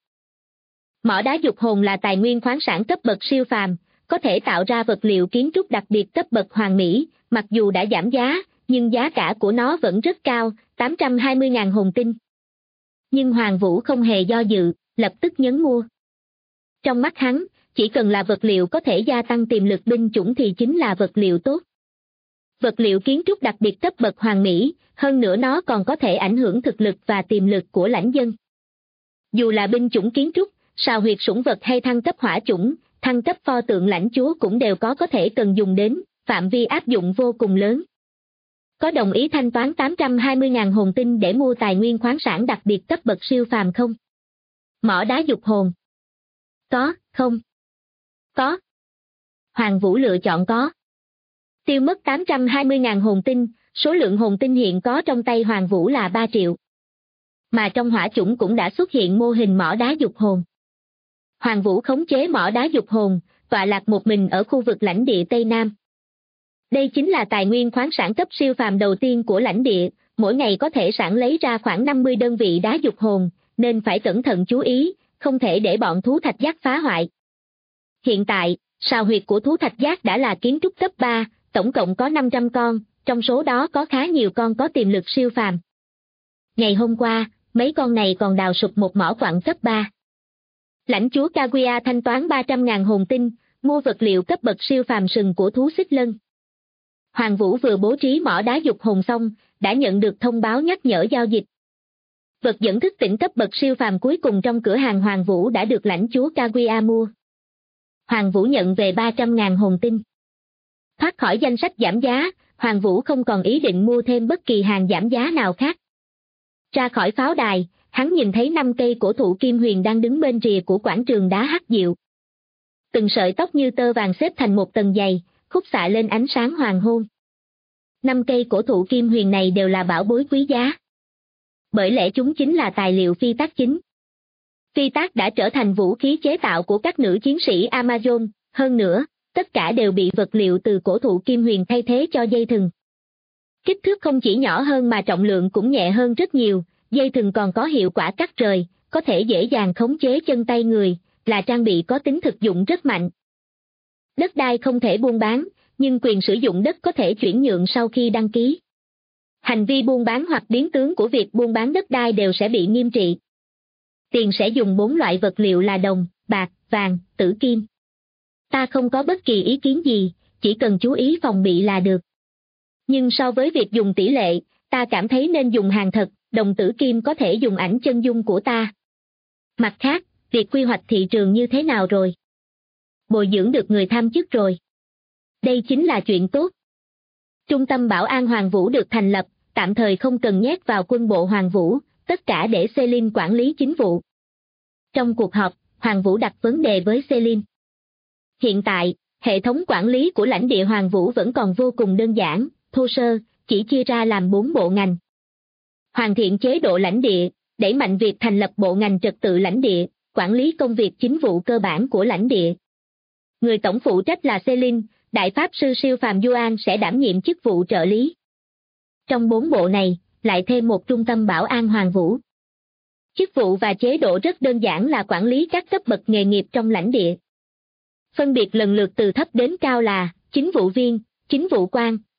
Mỏ đá dục hồn là tài nguyên khoáng sản cấp bậc siêu phàm, có thể tạo ra vật liệu kiến trúc đặc biệt cấp bậc hoàn mỹ, mặc dù đã giảm giá, nhưng giá cả của nó vẫn rất cao, 820.000 hồn tinh. Nhưng Hoàng Vũ không hề do dự, lập tức nhấn mua. Trong mắt hắn, chỉ cần là vật liệu có thể gia tăng tiềm lực binh chủng thì chính là vật liệu tốt. Vật liệu kiến trúc đặc biệt cấp bậc hoàn mỹ, hơn nữa nó còn có thể ảnh hưởng thực lực và tiềm lực của lãnh dân. Dù là binh chủng kiến trúc, sào huyệt sủng vật hay thăng cấp hỏa chủng, thăng cấp pho tượng lãnh chúa cũng đều có thể cần dùng đến, phạm vi áp dụng vô cùng lớn. Có đồng ý thanh toán 820.000 hồn tinh để mua tài nguyên khoáng sản đặc biệt cấp bậc siêu phàm không? Mỏ đá dục hồn. Có, không? Có. Hoàng Vũ lựa chọn có. Tiêu mất 820.000 hồn tinh, số lượng hồn tinh hiện có trong tay Hoàng Vũ là 3 triệu. Mà trong hỏa chủng cũng đã xuất hiện mô hình mỏ đá dục hồn. Hoàng Vũ khống chế mỏ đá dục hồn, tọa lạc một mình ở khu vực lãnh địa Tây Nam. Đây chính là tài nguyên khoáng sản cấp siêu phàm đầu tiên của lãnh địa, mỗi ngày có thể sản lấy ra khoảng 50 đơn vị đá dục hồn, nên phải cẩn thận chú ý, không thể để bọn thú thạch giác phá hoại. Hiện tại, sào huyệt của thú thạch giác đã là kiến trúc cấp 3, tổng cộng có 500 con, trong số đó có khá nhiều con có tiềm lực siêu phàm. Ngày hôm qua, mấy con này còn đào sụp một mỏ quặng cấp 3. Lãnh chúa Kaguya thanh toán 300.000 hồn tinh, mua vật liệu cấp bậc siêu phàm sừng của thú xích lân. Hoàng Vũ vừa bố trí mỏ đá dục hồn xong, đã nhận được thông báo nhắc nhở giao dịch. Vật dẫn thức tỉnh cấp bậc siêu phàm cuối cùng trong cửa hàng Hoàng Vũ đã được lãnh chúa Kaguya mua. Hoàng Vũ nhận về 300.000 hồn tinh. Thoát khỏi danh sách giảm giá, Hoàng Vũ không còn ý định mua thêm bất kỳ hàng giảm giá nào khác. Ra khỏi pháo đài, hắn nhìn thấy 5 cây cổ thụ kim huyền đang đứng bên rìa của quảng trường đá hắc diệu. Từng sợi tóc như tơ vàng xếp thành một tầng dày, khúc xạ lên ánh sáng hoàng hôn. 5 cây cổ thụ kim huyền này đều là bảo bối quý giá. Bởi lẽ chúng chính là tài liệu phi tác chính. Phi tác đã trở thành vũ khí chế tạo của các nữ chiến sĩ Amazon, hơn nữa, tất cả đều bị vật liệu từ cổ thụ kim huyền thay thế cho dây thừng. Kích thước không chỉ nhỏ hơn mà trọng lượng cũng nhẹ hơn rất nhiều, dây thừng còn có hiệu quả cắt rời, có thể dễ dàng khống chế chân tay người, là trang bị có tính thực dụng rất mạnh. Đất đai không thể buôn bán, nhưng quyền sử dụng đất có thể chuyển nhượng sau khi đăng ký. Hành vi buôn bán hoặc biến tướng của việc buôn bán đất đai đều sẽ bị nghiêm trị. Tiền sẽ dùng 4 loại vật liệu là đồng, bạc, vàng, tử kim. Ta không có bất kỳ ý kiến gì, chỉ cần chú ý phòng bị là được. Nhưng so với việc dùng tỷ lệ, ta cảm thấy nên dùng hàng thật, đồng tử kim có thể dùng ảnh chân dung của ta. Mặt khác, việc quy hoạch thị trường như thế nào rồi? Bồi dưỡng được người tham chức rồi. Đây chính là chuyện tốt. Trung tâm Bảo an Hoàng Vũ được thành lập, tạm thời không cần nhét vào quân bộ Hoàng Vũ, tất cả để Celine quản lý chính vụ. Trong cuộc họp, Hoàng Vũ đặt vấn đề với Celine. Hiện tại, hệ thống quản lý của lãnh địa Hoàng Vũ vẫn còn vô cùng đơn giản, thô sơ, chỉ chia ra làm 4 bộ ngành. Hoàn thiện chế độ lãnh địa, đẩy mạnh việc thành lập bộ ngành trật tự lãnh địa, quản lý công việc chính vụ cơ bản của lãnh địa. Người tổng phụ trách là Celine, Đại Pháp Sư siêu phàm Yuan sẽ đảm nhiệm chức vụ trợ lý. Trong 4 bộ này, lại thêm một trung tâm bảo an Hoàng Vũ. Chức vụ và chế độ rất đơn giản là quản lý các cấp bậc nghề nghiệp trong lãnh địa. Phân biệt lần lượt từ thấp đến cao là chính vụ viên, chính vụ quan,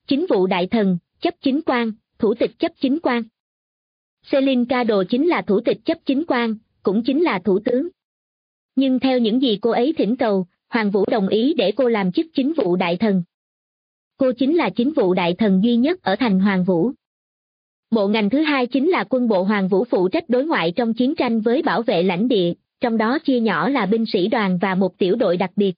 chính vụ đại thần, chấp chính quan, thủ tịch chấp chính quan. Celine Cado chính là thủ tịch chấp chính quan, cũng chính là thủ tướng. Nhưng theo những gì cô ấy thỉnh cầu, Hoàng Vũ đồng ý để cô làm chức chính vụ đại thần. Cô chính là chính vụ đại thần duy nhất ở thành Hoàng Vũ. Bộ ngành thứ hai chính là quân bộ Hoàng Vũ phụ trách đối ngoại trong chiến tranh với bảo vệ lãnh địa, trong đó chia nhỏ là binh sĩ đoàn và một tiểu đội đặc biệt.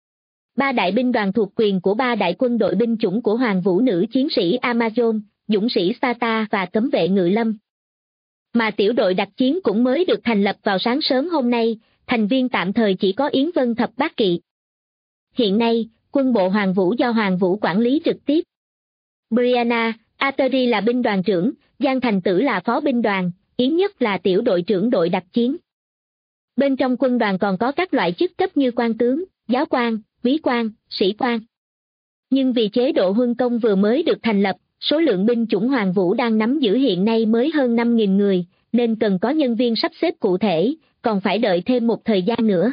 3 đại binh đoàn thuộc quyền của 3 đại quân đội binh chủng của Hoàng Vũ nữ chiến sĩ Amazon, dũng sĩ Sparta và cấm vệ ngự lâm. Mà tiểu đội đặc chiến cũng mới được thành lập vào sáng sớm hôm nay, thành viên tạm thời chỉ có Yến Vân Thập Bát Kỵ. Hiện nay, quân bộ Hoàng Vũ do Hoàng Vũ quản lý trực tiếp. Brianna Ateri là binh đoàn trưởng, Giang Thành Tử là phó binh đoàn, Yến Nhất là tiểu đội trưởng đội đặc chiến. Bên trong quân đoàn còn có các loại chức cấp như quan tướng, giáo quan, úy quan, sĩ quan. Nhưng vì chế độ huân công vừa mới được thành lập, số lượng binh chủng Hoàng Vũ đang nắm giữ hiện nay mới hơn 5.000 người, nên cần có nhân viên sắp xếp cụ thể, còn phải đợi thêm một thời gian nữa.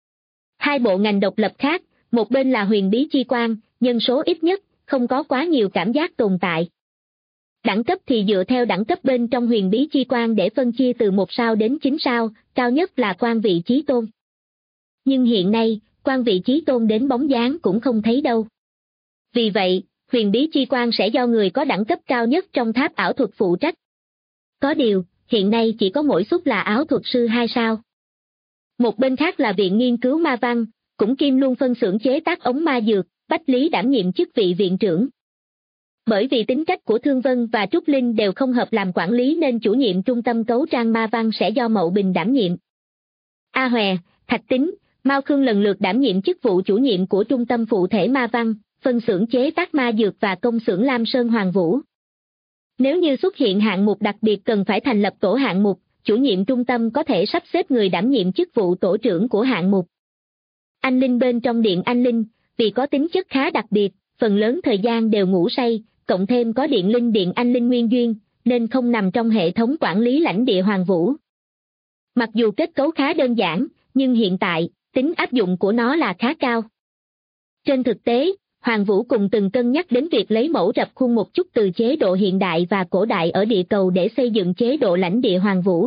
2 bộ ngành độc lập khác, một bên là huyền bí chi quan, nhân số ít nhất, không có quá nhiều cảm giác tồn tại. Đẳng cấp thì dựa theo đẳng cấp bên trong huyền bí chi quan để phân chia từ 1 sao đến 9 sao, cao nhất là quan vị chí tôn. Nhưng hiện nay, quan vị chí tôn đến bóng dáng cũng không thấy đâu. Vì vậy, huyền bí chi quan sẽ do người có đẳng cấp cao nhất trong tháp ảo thuật phụ trách. Có điều, hiện nay chỉ có mỗi suất là ảo thuật sư 2 sao. Một bên khác là Viện Nghiên cứu Ma Văn, cũng kiêm luôn phân xưởng chế tác ống ma dược, Bách Lý đảm nhiệm chức vị viện trưởng. Bởi vì tính cách của Thương Vân và Trúc Linh đều không hợp làm quản lý nên chủ nhiệm trung tâm cấu trang Ma Văn sẽ do Mậu Bình đảm nhiệm. A Hòe, Thạch Tính, Mao Khương lần lượt đảm nhiệm chức vụ chủ nhiệm của trung tâm phụ thể Ma Văn, phân xưởng chế tác ma dược và công xưởng Lam Sơn Hoàng Vũ. Nếu như xuất hiện hạng mục đặc biệt cần phải thành lập tổ hạng mục, chủ nhiệm trung tâm có thể sắp xếp người đảm nhiệm chức vụ tổ trưởng của hạng mục. Anh Linh bên trong Điện Anh Linh, vì có tính chất khá đặc biệt, phần lớn thời gian đều ngủ say, cộng thêm có Điện Linh Điện Anh Linh nguyên duyên, nên không nằm trong hệ thống quản lý lãnh địa Hoàng Vũ. Mặc dù kết cấu khá đơn giản, nhưng hiện tại, tính áp dụng của nó là khá cao. Trên thực tế, Hoàng Vũ cùng từng cân nhắc đến việc lấy mẫu rập khuôn một chút từ chế độ hiện đại và cổ đại ở địa cầu để xây dựng chế độ lãnh địa Hoàng Vũ.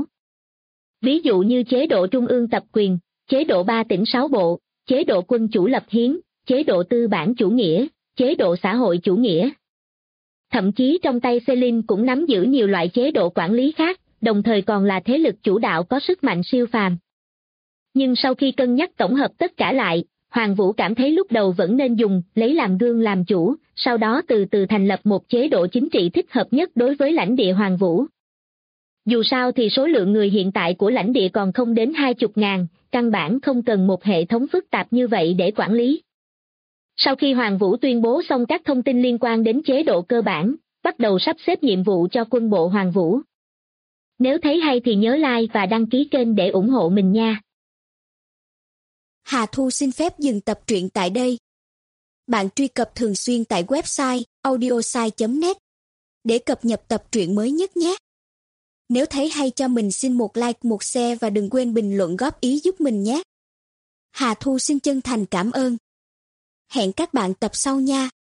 Ví dụ như chế độ trung ương tập quyền, chế độ 3 tỉnh 6 bộ, chế độ quân chủ lập hiến, chế độ tư bản chủ nghĩa, chế độ xã hội chủ nghĩa. Thậm chí trong tay Celine cũng nắm giữ nhiều loại chế độ quản lý khác, đồng thời còn là thế lực chủ đạo có sức mạnh siêu phàm. Nhưng sau khi cân nhắc tổng hợp tất cả lại, Hoàng Vũ cảm thấy lúc đầu vẫn nên dùng lấy làm gương làm chủ, sau đó từ từ thành lập một chế độ chính trị thích hợp nhất đối với lãnh địa Hoàng Vũ. Dù sao thì số lượng người hiện tại của lãnh địa còn không đến 20.000, căn bản không cần một hệ thống phức tạp như vậy để quản lý. Sau khi Hoàng Vũ tuyên bố xong các thông tin liên quan đến chế độ cơ bản, bắt đầu sắp xếp nhiệm vụ cho quân bộ Hoàng Vũ. Nếu thấy hay thì nhớ like và đăng ký kênh để ủng hộ mình nha. Hà Thu xin phép dừng tập truyện tại đây. Bạn truy cập thường xuyên tại website audiosai.net để cập nhật tập truyện mới nhất nhé. Nếu thấy hay cho mình xin một like, một share và đừng quên bình luận góp ý giúp mình nhé. Hà Thu xin chân thành cảm ơn. Hẹn các bạn tập sau nha.